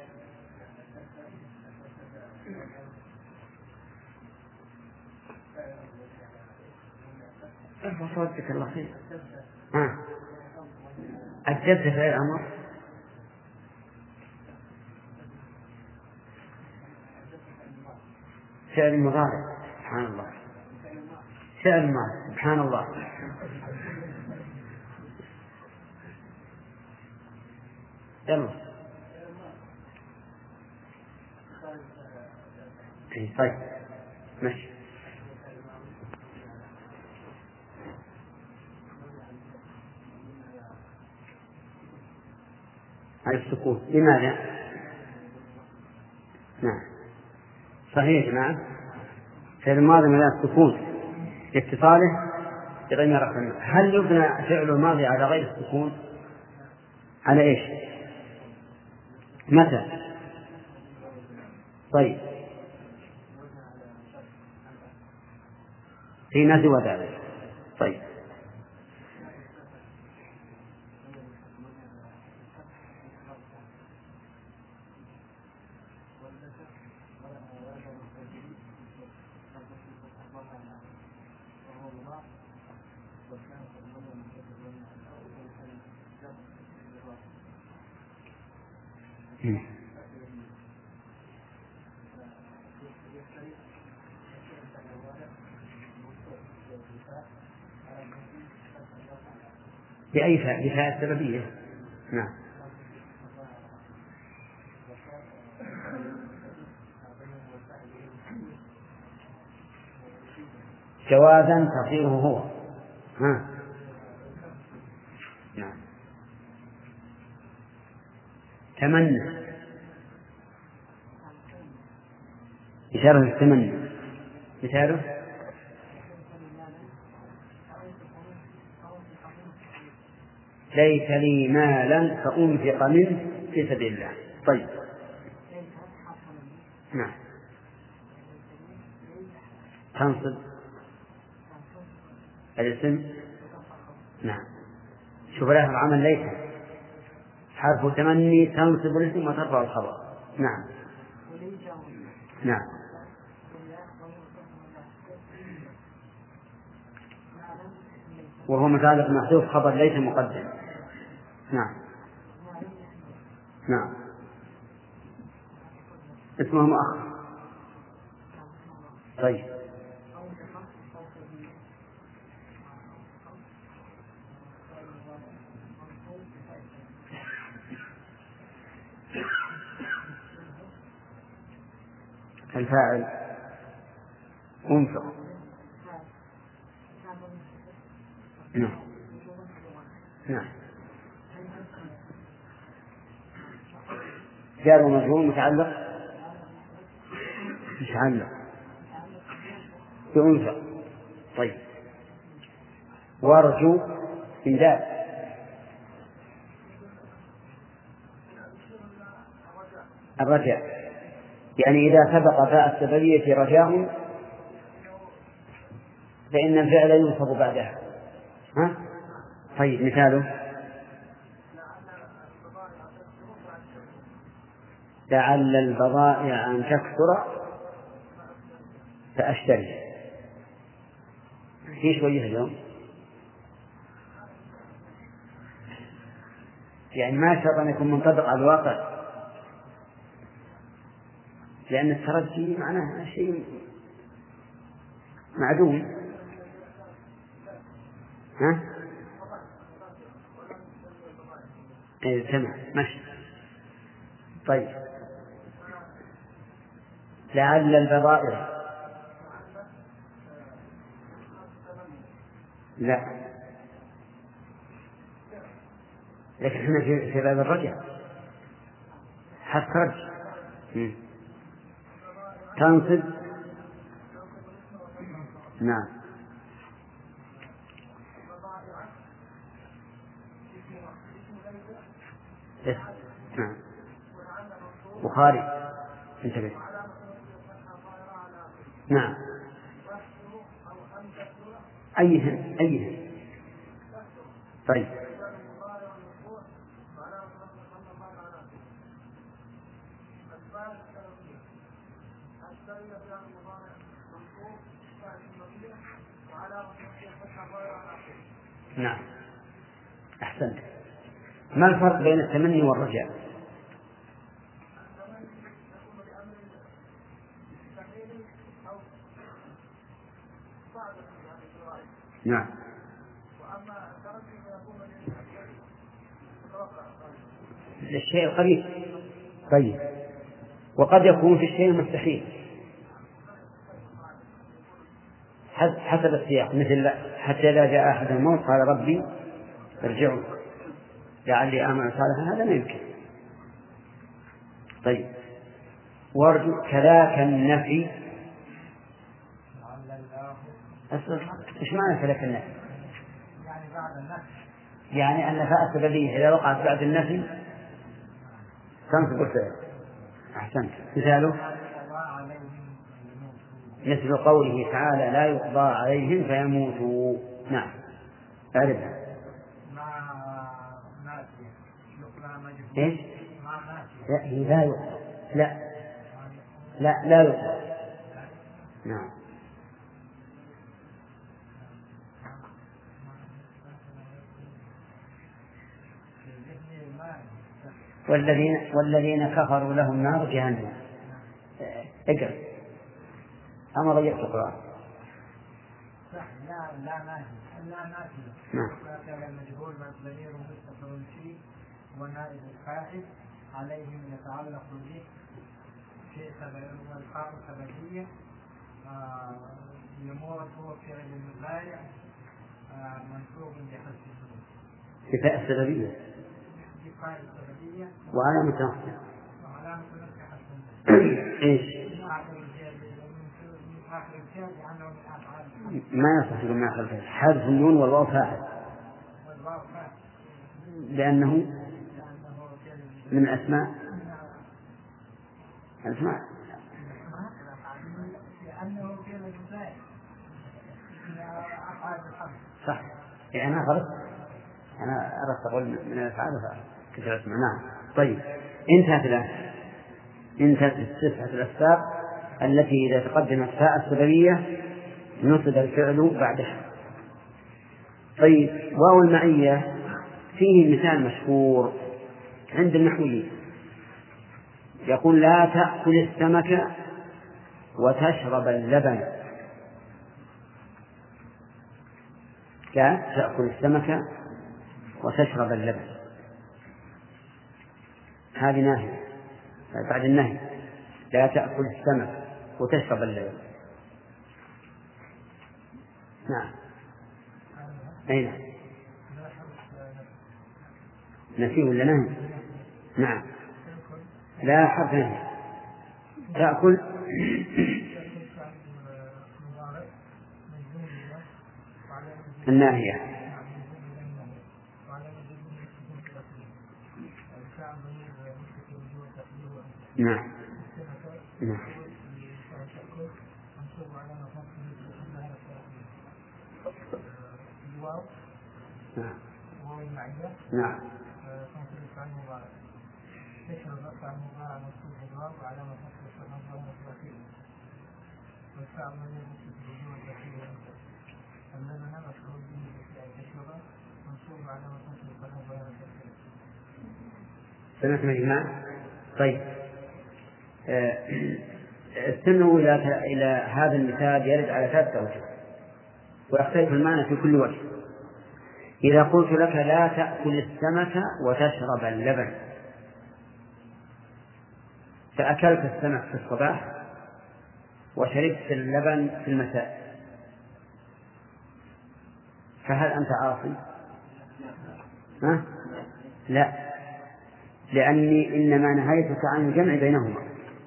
صوتك الله خير. ها؟ أجبت في الأمر فعل مضارع. سبحان الله. فعل ماضي. سبحان الله. يلا. طيب ماشي. على السكون. لماذا؟ نعم صحيح. نعم فعل الماضي من السكون لاتصاله بغير رفع. هل يبنى فعل الماضي على غير السكون؟ على ايش؟ متى؟ طيب في نفي وذلك. طيب بأي فاء؟ بفاء السببية. نعم جوازا تصيره هو. ها. نعم تمنى إشارة التمني. مثاله ليس لي مالا فأنفق منه في سبيل الله. طيب نعم تنصب الاسم نعم. شوف الآخر العمل ليس حرف تمني تنصب الاسم وترفع الخبر. نعم. نعم. وهو متعلق محذوف خبر ليس مقدم. نعم. نعم. اسمه مؤخر. طيب. الفاعل انفق. نعم. نعم. جار ومجرور متعلق متعلق بأنفق. طيب. وارجو إمداد. الرجاء يعني إذا سبق فاء السببية رجاء فإن الفعل ينصب بعدها. ها؟ طيب مثاله لعل البضائع أن تكثر فأشتري. في شوية اليوم يعني ما شرط أن يكون منطبق على الواقع، لأن الترجي معناه شيء معدوم. ها؟ إيه سمع ماشي. طيب لعل البضائع لا، لكن احنا في باب الرجع حتى رجع تنصب. نعم. نعم. بخاري انتبه. نعم. أيهن أيهن. طيب نعم أحسنت. ما الفرق بين التمني والرجاء؟ نعم. الشيء القريب. طيب وقد يكون في الشيء المستحيل حسب السياق، مثل حتى إذا جاء أحد الموت قال ربي ارجعوا لعلي أعمل صالحا، هذا ما يمكن. طيب وارجو كذاك النفي. إيش معنى كذاك النفي؟ يعني بعد النفي، يعني أن فاء السببية إذا وقعت بعد النفي تنصب الفعل. أحسنت. مثاله مثل قوله تعالى لا يقضى عليهم فيموتوا. نعم أعرفها. إيش؟ لا هي لا يقضى. لا لا لا يقضى. نعم. والذين والذين كفروا لهم نار جهنم. اقرأ أما ضيقت القرآن. لا لا ناهي لا ناهي. نعم. المجهول والضمير مستتر فيه ونائب الفاعل عليهم يتعلق به شيء والحاء سببية يموت هو فعل المضارع منصوب بحذف النون. كفاءة السببية وعلامة نصبه وعلامة نصبه حذف ايش؟ ما يصح من آخر الفعل حذف النون والواو فاعل لأنه من الأسماء الأسماء صح يعني ما غلط. أنا أردت أقول من الأفعال كنت أسمع. نعم. طيب انتهت الآن انتهت التسعة الأسباب التي إذا تقدمت فاء السببية نصب الفعل بعدها. طيب واو المعية فيه مثال مشهور عند النحويين، يقول لا تأكل السمك وتشرب اللبن. لا تأكل السمك وتشرب اللبن، هذه ناهية بعد النهي. لا تأكل السمك وتشرب اللبن. نعم. أين نفي ولا نهي؟ نعم. لا حرف نهي. تأكل الناهية. نعم. نعم. نعم. نعم. سمعت من جماعة؟ طيب استمعوا إلى إلى هذا المثال يرد على ثلاثة أوجه ويختلف المعنى في كل وجه. إذا قلت لك لا تأكل السمك وتشرب اللبن، فأكلت السمك في الصباح وشربت اللبن في المساء، فهل أنت عاصي؟ ها؟ لا، لأني إنما نهيتك عن الجمع بينهما،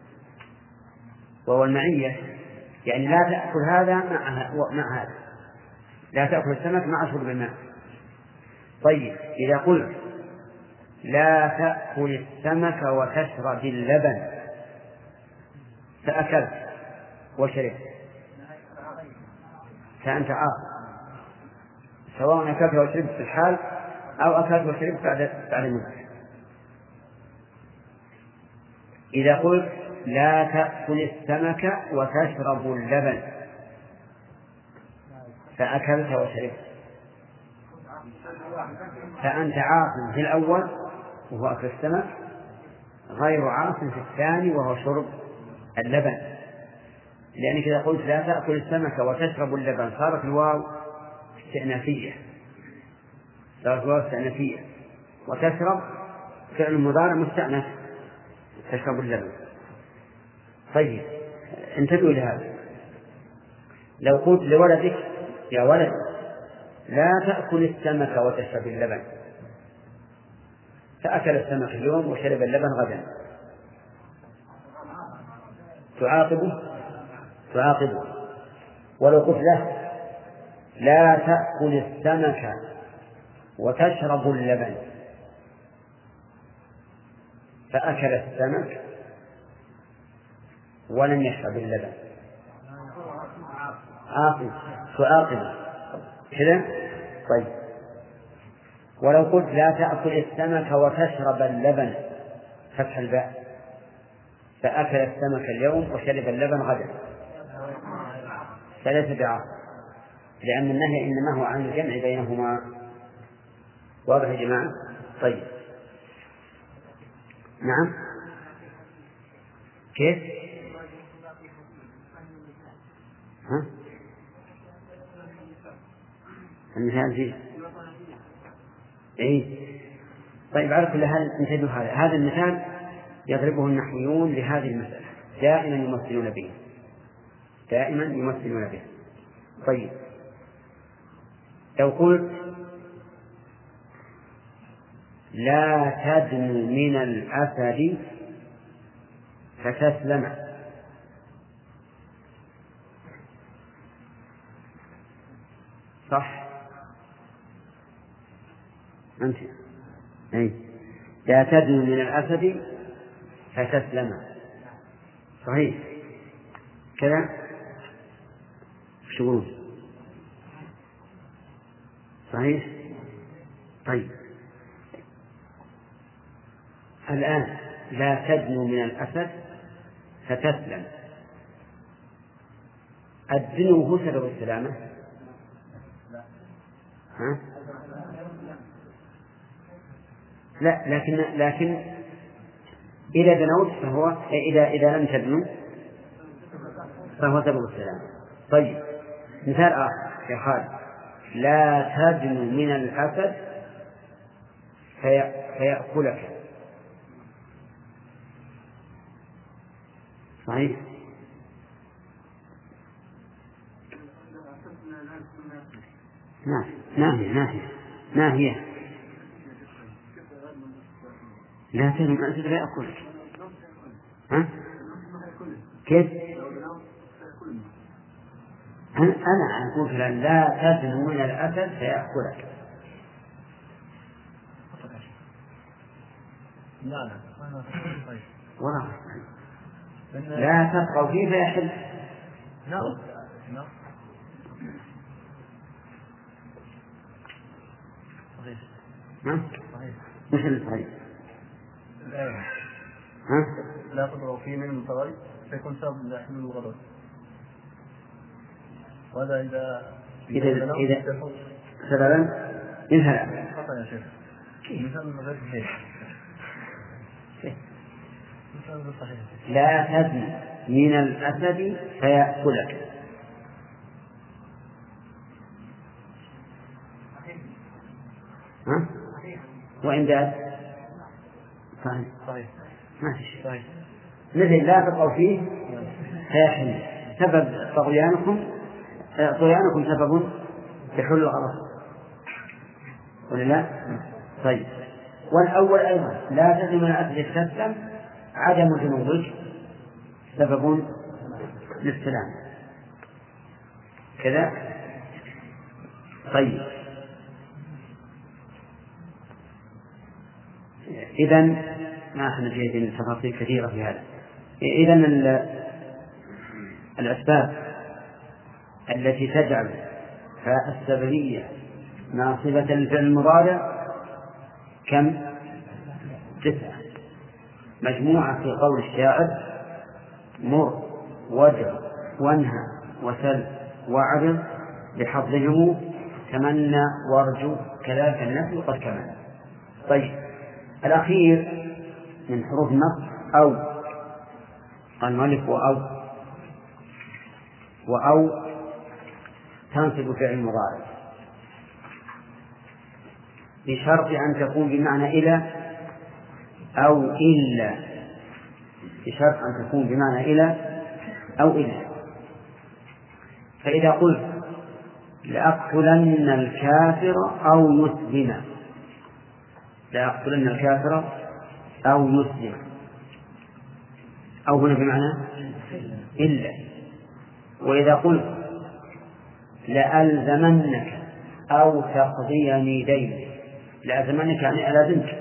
وهو المعية، يعني لا تأكل هذا مع هذا، لا تأكل السمك مع شرب الماء. طيب إذا قلت لا تأكل السمك وتشرب اللبن، فأكلت وشربت، فأنت عاصي، سواء أكلت وشربت في الحال أو أكلت وشربت بعد بعد المدة. إذا قلت لا تأكل السمك وتشرب اللبن، فأكلت وشربت، فأنت عاص في الأول وهو أكل السمك، غير عاص في الثاني وهو شرب اللبن، لأنك إذا قلت لا تأكل السمك وتشرب اللبن صارت الواو استئنافية، صارت الواو استئنافية، وتشرب فعل مضارع مستأنف، تشرب اللبن. طيب انتبهوا لهذا، لو قلت لولدك يا ولد لا تأكل السمك وتشرب اللبن، فأكل السمك اليوم وشرب اللبن غدا، تعاقبه تعاقبه ولو قلت له لا تأكل السمك وتشرب اللبن، فأكل السمك ولم يشرب اللبن، عاقب تعاقبه كذا. طيب ولو قلت لا تأكل السمك وتشرب اللبن، فتح الباء، فأكل السمك اليوم وشرب اللبن غدا، فليس بعاقب، لأن النهي إنما هو عن الجمع بينهما. واضح يا جماعة؟ طيب نعم. كيف؟ ها؟ المثال فيه إيه؟ طيب على كل حال انتبهوا، هذا هذا المثال يضربه النحويون لهذه المسألة، دائما يمثلون به دائما يمثلون به. طيب لو قلت لا تدن من الأسد فتسلم، صح؟ أنت أي لا تدن من الأسد فتسلم، صحيح كذا؟ شغل صحيح؟ طيب الآن لا تدنو من الأسد فتسلم، الدنو هو سبب السلامة؟ ها؟ لا، لكن لكن إذا دنوت فهو إذا إذا لم تدنو فهو سبب السلامة. طيب مثال آخر يا خالد: لا تدنو من الأسد في فيأكلك. صحيح؟ نعم ناهية ناهية ناهية لا تدنو من الأسد فيأكلك. ها؟ كيف؟ أنا أقول لا تدنو من الأسد فيأكلك. لا لا ولا لا تبقوا فيه فيحل. نعم نعم صحيح صحيح مثل صحيح. الآية ها؟ لا تضروا فيه من المتغير فيكون سبب لحمل الغرض. وهذا إذا إذا إذا سببا انهلا. خطأ يا شيخ. مثال غير صحيح. مثال صحيح. لا تدنو من الأسد فيأكلك. ها؟ وإن داد صحيح صحيح ما في شيء. صحيح. مثل لا تقوا فيه فيحل، سبب طغيانكم طغيانكم سبب لحل الغرض ولا لا؟ طيب والأول أيضا لا تدنو من الأسد تسلم، عدم جنوبك سبب للسلام كذا. طيب إذن ما احنا في تفاصيل كثيرة في هذا. إذن الأسباب التي تجعل السببية ناصبة للفعل المضارع كم؟ تسعة، مجموعة في قول الشاعر: مر وادع وانهى وسل وعرض بحظهم تمنى وارجو كذلك النفي قد كمل. طيب الأخير من حروف النصب أو المؤلف وأو وأو تنصب فعل المضارع بشرط أن تكون بمعنى إلى أو إلا، بشرط أن تكون بمعنى إلى أو إلا. فإذا قلت لأقتلن الكافر أو يسلم، لأقتلن الكافر أو يسلم، أو هنا بمعنى إلا. وإذا قلت لألزمنك أو تقضيني دين، لألزمنك يعني ألازمك،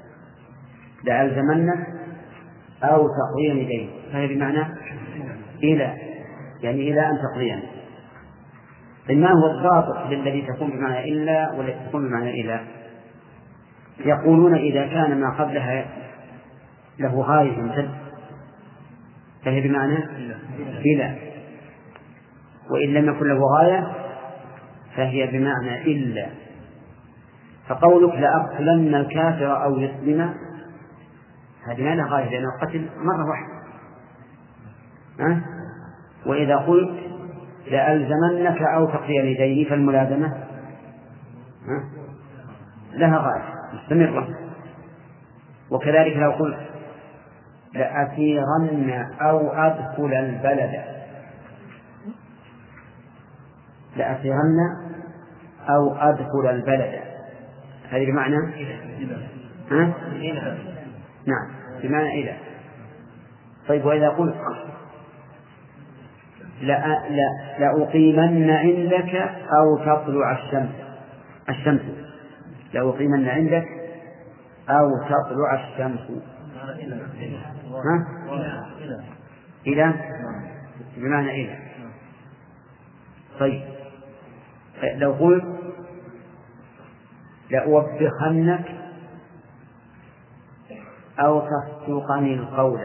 لألزمنك أو تقضيني دين، فهي بمعنى إلى، يعني إلى أن تقضيني. ما هو الضابط للذي تكون بمعنى إلا والذي تكون بمعنى إلى؟ يقولون إذا كان ما قبلها له غاية تمتد فهي بمعنى إلى، وإن لم يكن له غاية فهي بمعنى إلا. فقولك لأقتلن الكافر أو يسلم هذه ما لها غاية لأنه قتل مرة واحدة. أه؟ وإذا قلت لألزمنك أو تقضي ديني فالملازمة أه؟ لها غاية مستمرة. وكذلك لو قلت لأسيرن أو أدخل البلد، لأسيرن أو أدخل البلد هذه بمعنى ها؟ نعم بمعنى إلى. طيب وإذا قلت لا لا لأقيمن عندك أو تطلع الشمس، الشمس لأقيمن عندك أو تطلع الشمس ها؟ إلى بمعنى إلى. طيب لو قلت لأوبخنك أو تصدقني القول.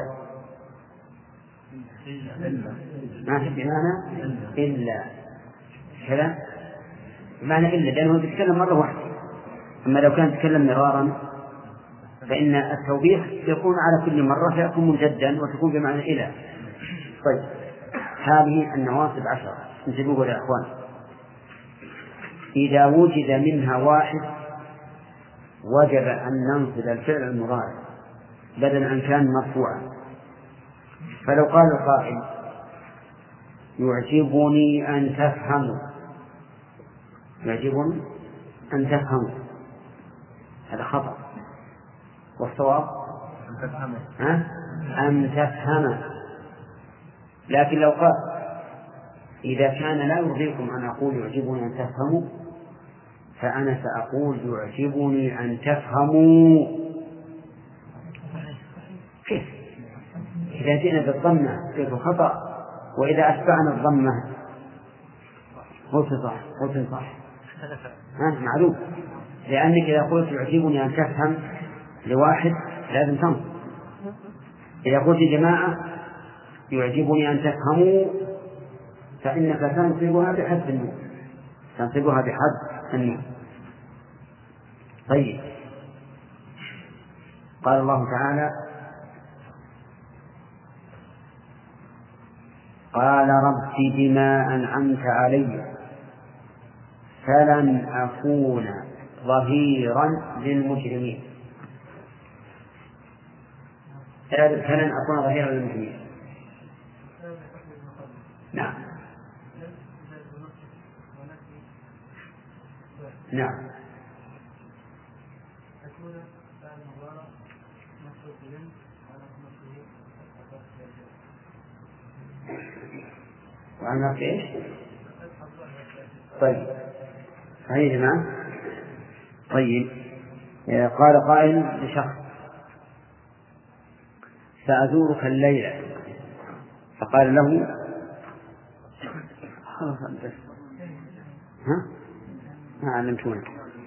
ما في بمعنى إلا كذا، بمعنى إلا لأنه يتكلم مرة واحدة. أما لو كان يتكلم مرارا فإن التوبيخ يكون على كل مرة فيكون مجدا وتكون بمعنى إلى. طيب هذه النواصب عشرة انتبهوا يا أخوان. إذا وجد منها واحد وجب أن ننصب الفعل المضارع بدل أن كان مرفوعا. فلو قال القائل يعجبني أن تفهموا، يعجبني أن تفهموا، هذا خطأ، والصواب أن تفهم. لكن لو قال إذا كان لا يرضيكم أن أقول يعجبني أن تفهموا فأنا سأقول يعجبني أن تفهموا. كيف؟ إذا جئنا بالضمة كيف خطأ، وإذا أتبعنا الضمة قلت صح قلت صح ها معلوم. لأنك إذا قلت يعجبني أن تفهم لواحد لازم تنصب. إذا قلت جماعة يعجبني أن تفهموا فإنك تنصبها بحد النون، تنصبها بحد النون. طيب قال الله تعالى قال رب بما أنعمت علي فلن أكون ظهيرا للمجرمين. فلن أكون ظهيرا للمجرمين. نعم نعم وعن إيش؟ طيب هاي جماعة. طيب قال قائل لشخص سأزورك الليلة، فقال له ها ما علمتوني.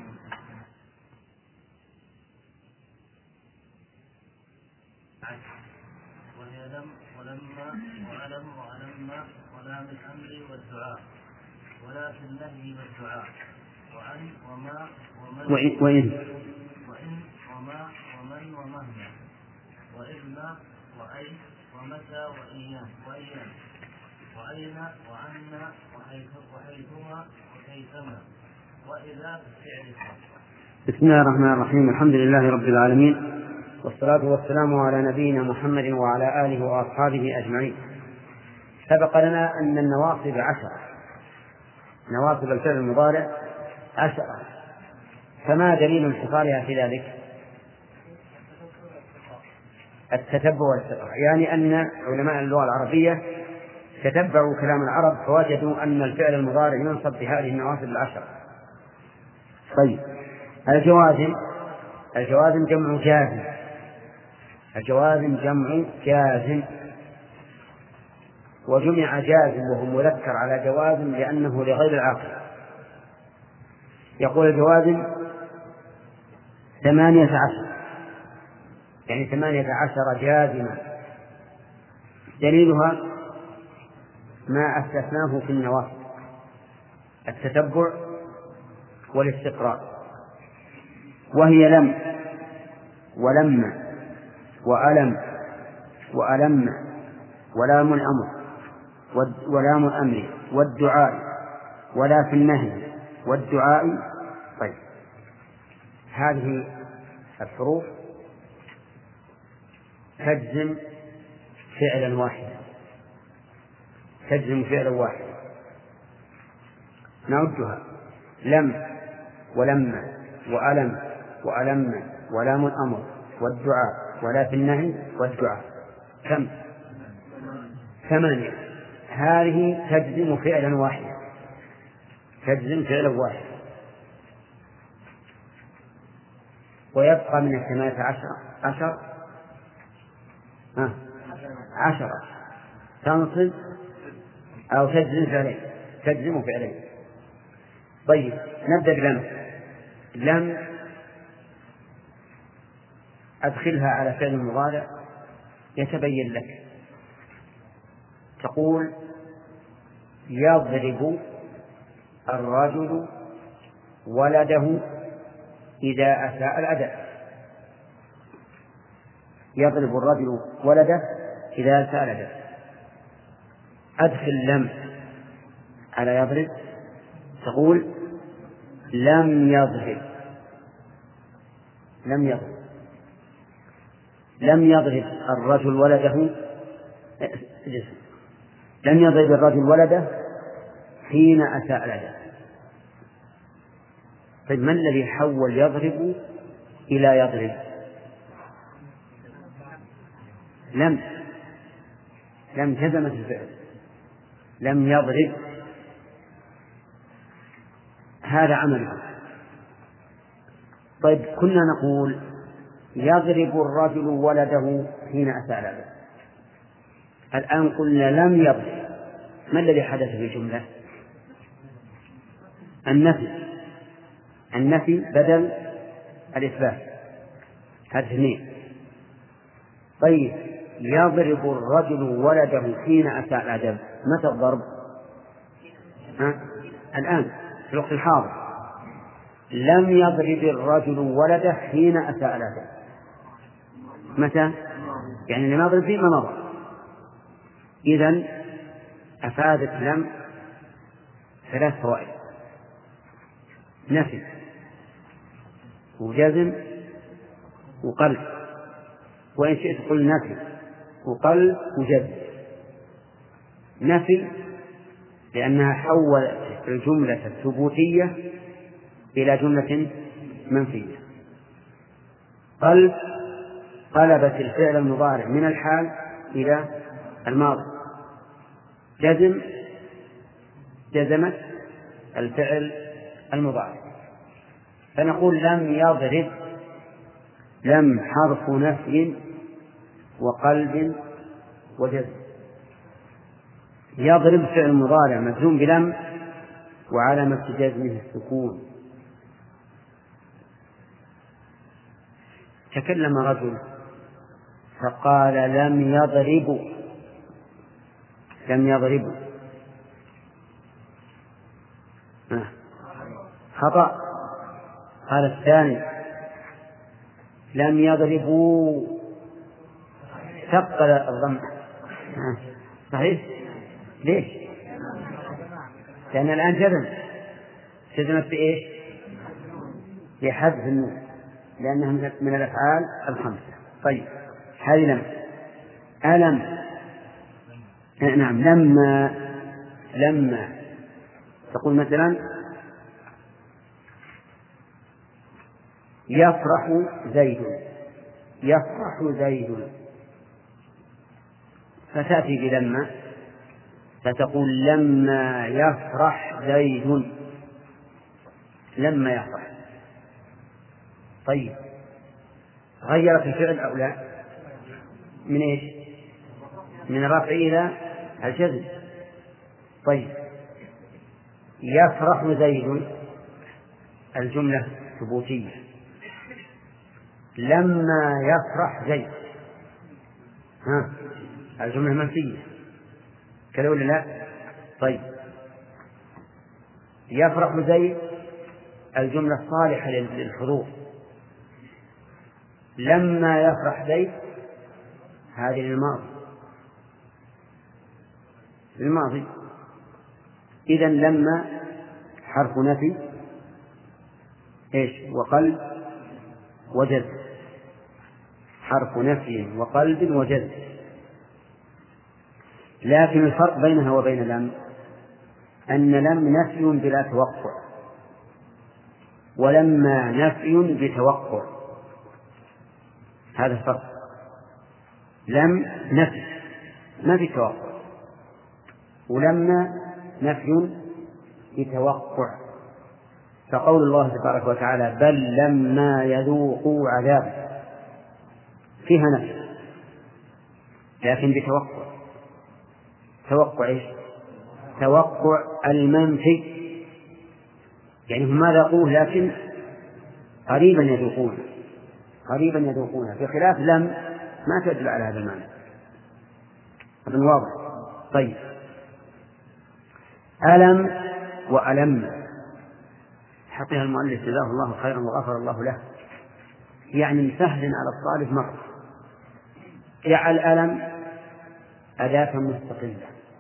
وهي لم ولما وألم وألم ولام الأمر والدعاء ولا في النهي والدعاء وأن وما ومن وإن وإن وإن وما ومن ومهما وإذما وأي ومتى وإيان وإيان وأين وعنا وحيثما وكيفما وإذا بالفعل. بسم الله الرحمن الرحيم. الحمد لله رب العالمين، والصلاة والسلام على نبينا محمد وعلى آله وأصحابه أجمعين. سبق لنا أن النواصب عشرة، نواصب الفعل المضارع عشرة، فما دليل انحصارها في ذلك؟ التتبع والاستقراء، يعني أن علماء اللغة العربية تتبعوا كلام العرب فوجدوا أن الفعل المضارع ينصب بهذه النواصب العشرة. طيب الجوازم، الجوازم جمع جازم، الجوازم جمع جازم، وجمع جازم وهو مذكر على جوازم لأنه لغير العاقل. يقول الجوازم ثمانية عشر، يعني ثمانية عشر جازما. دليلها ما أستثناه في النواصب: التتبع والاستقراء، وهي لم ولما وألم وألم ولام الأمر ولام الأمر والدعاء ولا في النهي والدعاء. طيب هذه الحروف تجزم فعلا واحدا، تجزم فعلا واحدا. نعدها: لم ولما وألم وألم ولام الأمر والدعاء ولا في النهي والدعاء. كم؟ ثمانية. هذه تجزم فعلا واحدا، تجزم فعلا واحدا. ويبقى من الثمانية عشر عشر آه. عشرة تنصب أو تجزم فعلين، تجزم فعلين. طيب نبدأ بلم. لم أدخلها على فعل مضارع يتبين لك. تقول يضرب الرجل ولده إذا أساء الأدب. يضرب الرجل ولده إذا أساء الأدب. أدخل لم على يضرب، تقول لم يضرب لم يضرب لم يضرب الرجل ولده لم يضرب الرجل ولده حين أساء الأدب. طيب ما الذي حول يضرب إلى يضرب؟ لم لم جزمت الفعل، لم يضرب، هذا عمله. طيب كنا نقول يضرب الرجل ولده حين أساء الأدب، الآن قلنا لم يضرب، ما الذي حدث في الجملة؟ النفي النفي بدل الإثبات، هذا اثنين. طيب يضرب الرجل ولده حين أساء الأدب، متى الضرب؟ ها؟ الآن في الوقت الحاضر. لم يضرب الرجل ولده حين أساء الأدب، متى؟ يعني لم يضرب فيما مضى. إذن أفادت لم ثلاث فوائد: نفي وجزم وقلب، وإن شئت قل نفي وقلب وجزم. نفي لأنها حولت الجملة الثبوتية إلى جملة منفية. قلب قلبت الفعل المضارع من الحال إلى الماضي. جزم جزمت الفعل المضارع. فنقول لم يضرب، لم حرف نفي وقلب وجزم. يضرب فعل مضارع مجزوم بلم وعلامة جزمه السكون. تكلم رجل فقال لم يضرب لم يضرب خطأ. قال الثاني لم يضربوا، ثقل الضم. صحيح؟ ليش؟ لأن الآن جزم جزمت بإيش؟ بحذف النون، لأنها من الأفعال الخمسة. طيب هذه لم. ألم نعم لما لما تقول مثلا يفرح زيد يفرح زيد، فتأتي بلما فتقول لما يفرح زيد، لما يفرح. طيب غيرت الفعل أو لا؟ من إيش؟ من الرفع إلى الجزم. طيب يفرح زيد الجملة ثبوتية، لما يفرح زيد ها الجملة منفية كذا ولا لا؟ طيب يفرح زيد الجملة صالحة للحضور، لما يفرح زيد هذه للماضي للماضي. إذن لما حرف نفي إيش؟ وقلب وجزم، حرف نفي وقلب وجزم. لكن الفرق بينها وبين لم أن لم نفي بلا توقع، ولما نفي بتوقع. هذا الفرق. لم نفي ما في توقع، ولما نفي بتوقع. فقول الله تبارك وتعالى بل لما يذوقوا عذاب فيها نفي لكن بتوقع. توقع إيش؟ توقع المنفي، يعني هم ما ذاقوه لكن قريبا يذوقون قريبا يذوقون بخلاف لم ما تدل على هذا المعنى. هذا واضح. طيب، ألم وألم حقها المؤلف جزاه الله خيرا وغفر الله له، يعني سهل على الطالب مرة. جعل ألم أداة مستقلة،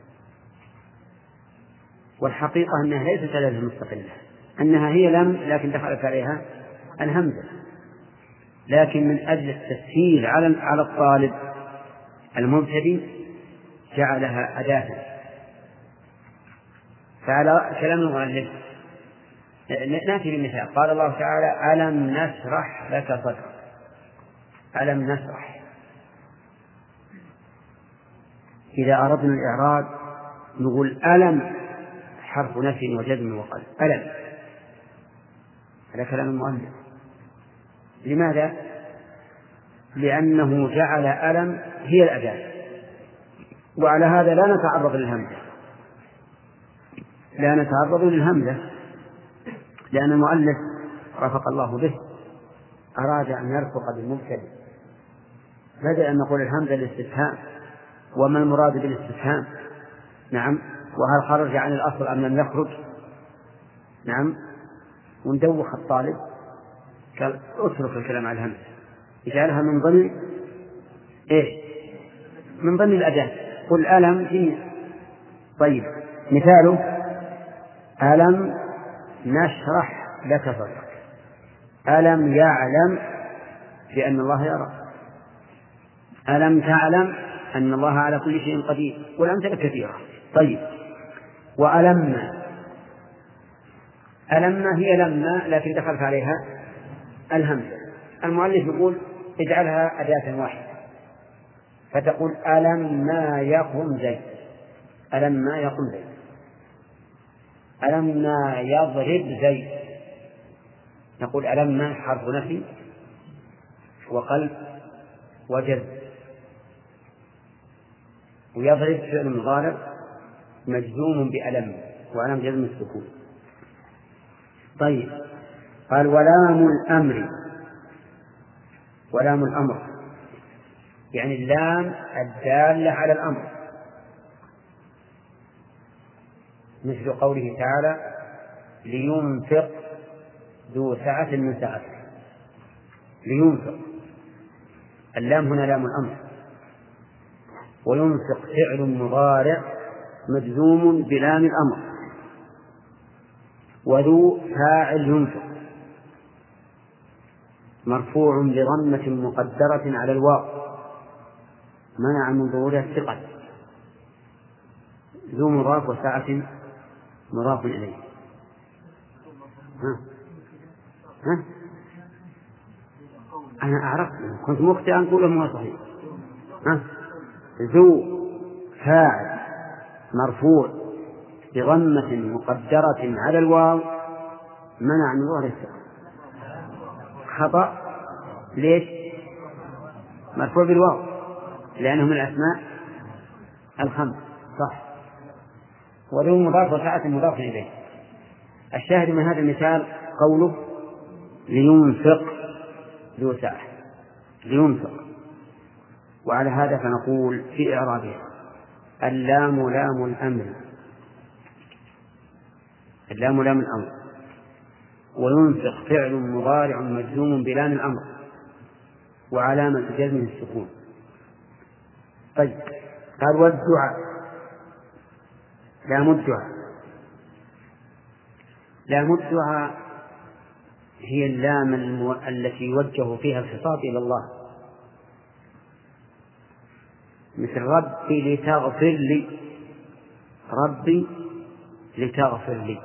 والحقيقة أنها ليست أداة مستقلة، أنها هي لم لكن دخلت عليها الهمزة، لكن من أجل التسهيل على على الطالب المبتدئ جعلها أداة. فعلى كلام المؤلف نأتي بمثال. قال الله تعالى: ألم نشرح لك صدرك. ألم نشرح، إذا أردنا الإعراب نقول ألم حرف نفي وجزم وقلب. ألم، هذا كلام المؤلف. لماذا؟ لأنه جعل ألم هي الأداة، وعلى هذا لا نتعرض للهمزة لا نتعرض للهمزة لأن المؤلف رفق الله به أراد أن يرفق بالمبتدئ، بدأ أن نقول الهمزة للاستفهام، وما المراد بالاستفهام؟ نعم، وهل خرج عن الأصل أم لم يخرج؟ نعم، وندوخ الطالب قال اترك الكلام على الهمزة، يجعلها من ضمن إيش؟ من ضمن الأداة. قل ألم فيه. طيب، مثاله: ألم نشرح لك صدرك. ألم يعلم بأن الله يرى. ألم تعلم أن الله على كل شيء قدير، والأمثلة كثيرة. طيب، وألم ألم هي لما لكن دخلت عليها الهمزة. المؤلف يقول اجعلها أداة واحدة، فتقول ألم ما يقم زيد. ألم ما يقم زيد. ألم ما يضرب زيد. نقول ألم ما حرف نفي وقلب وجزم، ويضرب فعل مضارع مجزوم بألم، وألم جزم السكون. طيب، قال: ولام الأمر. ولام الأمر يعني اللام الدالة على الأمر، مثل قوله تعالى: لينفق ذو سعة من سعته. لينفق، اللام هنا لام الأمر. وينفق فعل مضارع مجزوم بلام الأمر، وذو فاعل ينفق مرفوع بضمة مقدرة على الواو منع من ظهورها الثقل. ذو مضاف وساعة مضاف إليه. ها؟ ها؟ أنا أعرف كنت مخطئا أقول ما صحيح. ها؟ ذو فاعل مرفوع بضمة مقدرة على الواو منع من ظهور الثقل. خطأ. ليش؟ مرفوع بالواو لأنه من الأسماء الخمس. صح. وذو مضاف وساعة مضاف إليه. الشاهد من هذا المثال قوله: لينفق ذو ساعة. لينفق. وعلى هذا فنقول في إعرابها: اللام لام الأمر. اللام لام الأمر. وينفق فعل مضارع مجزوم بلام الأمر، وعلامة جزمه السكون. طيب، قال: والدعاء. لام الدعاء. لام الدعاء هي اللام المو... التي يوجه فيها الخطاب إلى الله، مثل ربي لتغفر لي. ربي لتغفر لي.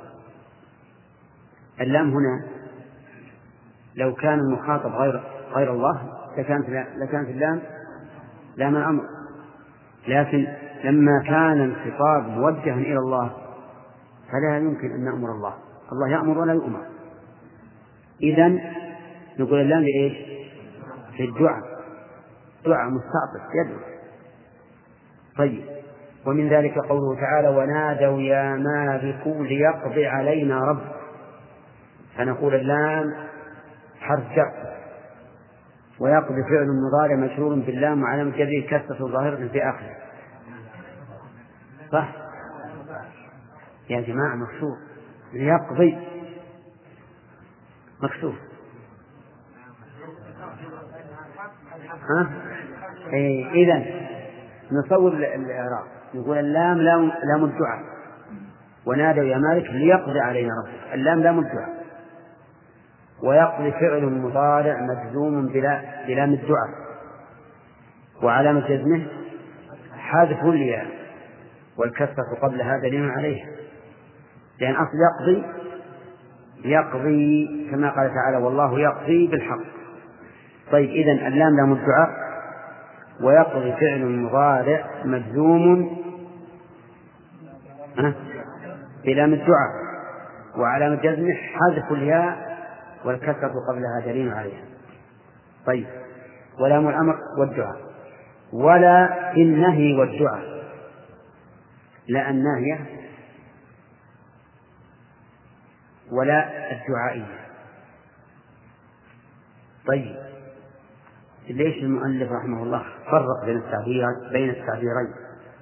اللام هنا لو كان المخاطب غير غير الله لكانت لكانت اللام لام الأمر، لكن لما كان الخطاب موجها إلى الله فلا يمكن أن نأمر الله. الله يأمر ولا يؤمر. إذن نقول اللام لإيش؟ في الدعاء. دعاء مستعطف يدعو. طيب، ومن ذلك قوله تعالى: ونادوا يا مالك ليقضي علينا رب. فنقول اللام حرف جر، ويقضي فعل مضارع مشهور باللام وعلامة جره كسرة ظاهرة في آخره. صح يا جماعة؟ مكسور. يقضي مكسور. ها؟ إيه إذن نصور الإعراب، نقول اللام لام لام الدعاء، ونادوا يا مالك ليقضي علينا ربك. اللام لام الدعاء، ويقضي فعل مضارع مجزوم بلا بلام الدعاء، وعلامة جزمه حذف الياء، والكسرة قبلها دليل عليها، لأن أصل يقضي يقضي كما قال تعالى والله يقضي بالحق. طيب إذن اللام لام الدعاء، ويقضي فعل مضارع مجزوم بلام الدعاء، وعلامة جزمه حذف الياء، والكسرة قبلها دليل عليها. طيب ولام الأمر والدعاء، ولا في النهي والدعاء، لا الناهية ولا الدعائية. طيب ليش المؤلف رحمه الله فرق بين التعبير بين التعبيرين؟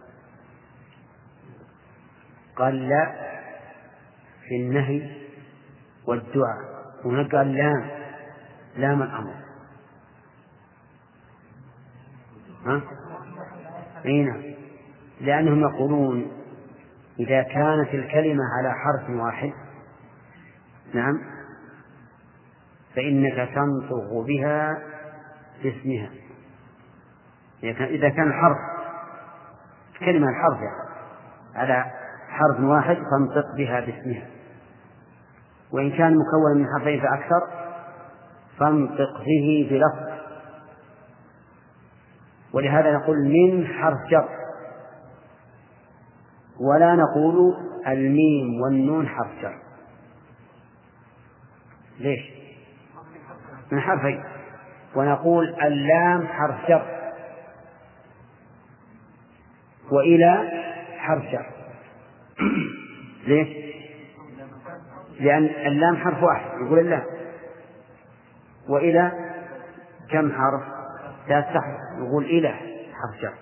قال لا في النهي والدعاء، هناك قال لام لام الأمر. ها؟ أين؟ لأنهم يقولون إذا كانت الكلمة على حرف واحد نعم فإنك تنطق بها باسمها. إذا كان الحرف كلمة الحرف على حرف واحد تنطق بها باسمها، وإن كان مكون من حرفين فأكثر فانطق به بلفظ. ولهذا نقول من حرف جر، ولا نقول الميم والنون حرف جر. ليش؟ من حرفين. ونقول اللام حرف جر، وإلى حرف جر. ليش؟ لأن اللام حرف واحد يقول اللام، وإلى كم حرف؟ لا تحرف يقول إلى حرف جر.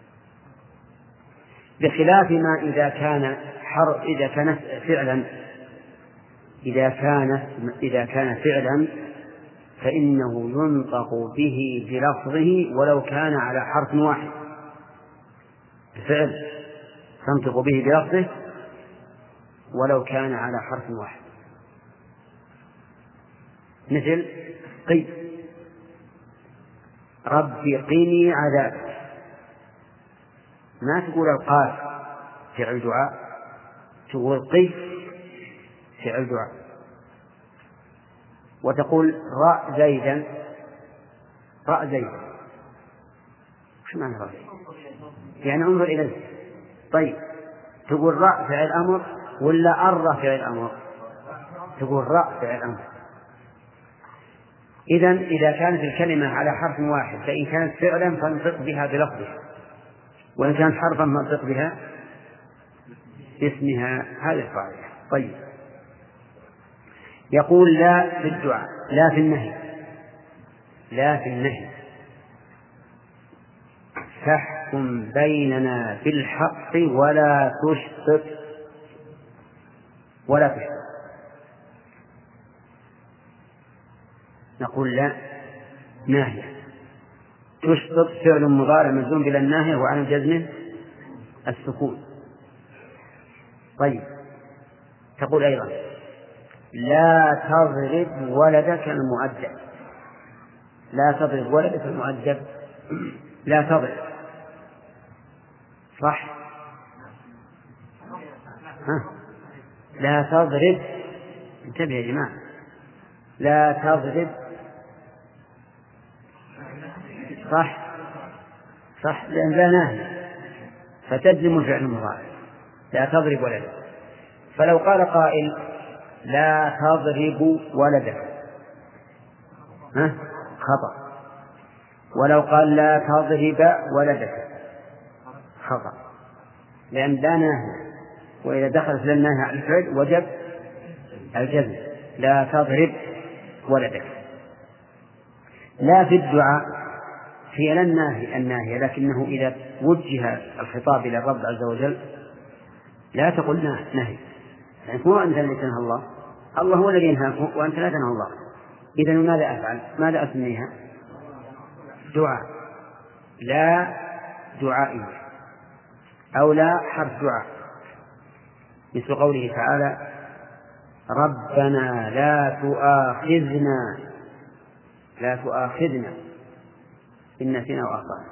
بخلاف ما إذا كان حرف إذا كان فعلا إذا كان إذا كان فعلا فإنه ينطق به بلفظه ولو كان على حرف واحد. الفعل تنطق به بلفظه ولو كان على حرف واحد، مثل قي ربي قني عذابك. ما تقول القاف فعل دعاء، تقول قي فعل دعاء. وتقول راء زيدا راء زيدا، شو معنى راء؟ يعني انظر إليه. طيب تقول راء فعل أمر ولا أر فعل أمر؟ تقول راء فعل أمر. إذن إذا كانت الكلمة على حرف واحد فإن كانت فعلا فانطق بها بلفظها، وإن كانت حرفا فانطق بها باسمها. هذه القاعدة. طيب يقول لا في الدعاء لا في النهي لا في النهي فاحكم بيننا بالحق ولا تشطط ولا تشطط. نقول لا ناهية. تشطط فعل مضارع مجزوم بلا الناهية وعلى جزمه السكون. طيب تقول أيضا لا تضرب ولدك المؤدب. لا تضرب ولدك المؤدب. لا تضرب صح؟ ها؟ لا تضرب. انتبه يا جماعة. لا تضرب صح صح لأن لا ناهي فتجزم الفعل المضارع. لا تضرب ولدك. فلو قال قائل لا تضرب ولدك ها؟ خطأ. ولو قال لا تضرب ولدك خطأ، لأن لا ناهي، وإذا دخلت للناهي على الفعل وجب الجزم. لا تضرب ولدك. لا في الدعاء هي لا الناهية الناهية، لكنه إذا وجه الخطاب إلى الرب عز وجل لا تقل نهي، يعني هو أنت الذي تنهى الله، الله هو الذي ينهاك وأنت لا تنهى الله. إذا ماذا أفعل؟ ماذا أسميها؟ دعاء، لا دعائية أو لا حرف دعاء، مثل قوله تعالى ربنا لا تؤاخذنا لا تؤاخذنا إن نسينا وأخطأنا.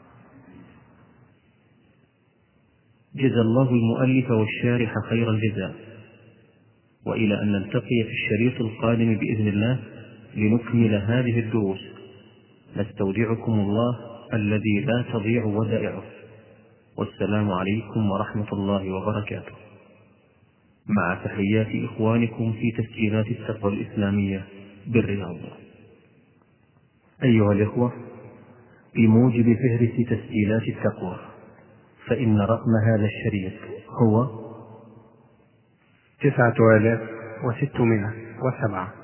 جزا الله المؤلف والشارح خير الجزاء، وإلى أن نلتقي في الشريط القادم بإذن الله لنكمل هذه الدروس، نستودعكم الله الذي لا تضيع ودائعه، والسلام عليكم ورحمة الله وبركاته، مع تحيات إخوانكم في تسجيلات التقوى الإسلامية بالرياض. أيها الإخوة، بموجب فهرس تسجيلات التقوى فإن رقم هذا الشريط هو تسعة آلاف وستمائة وسبعة.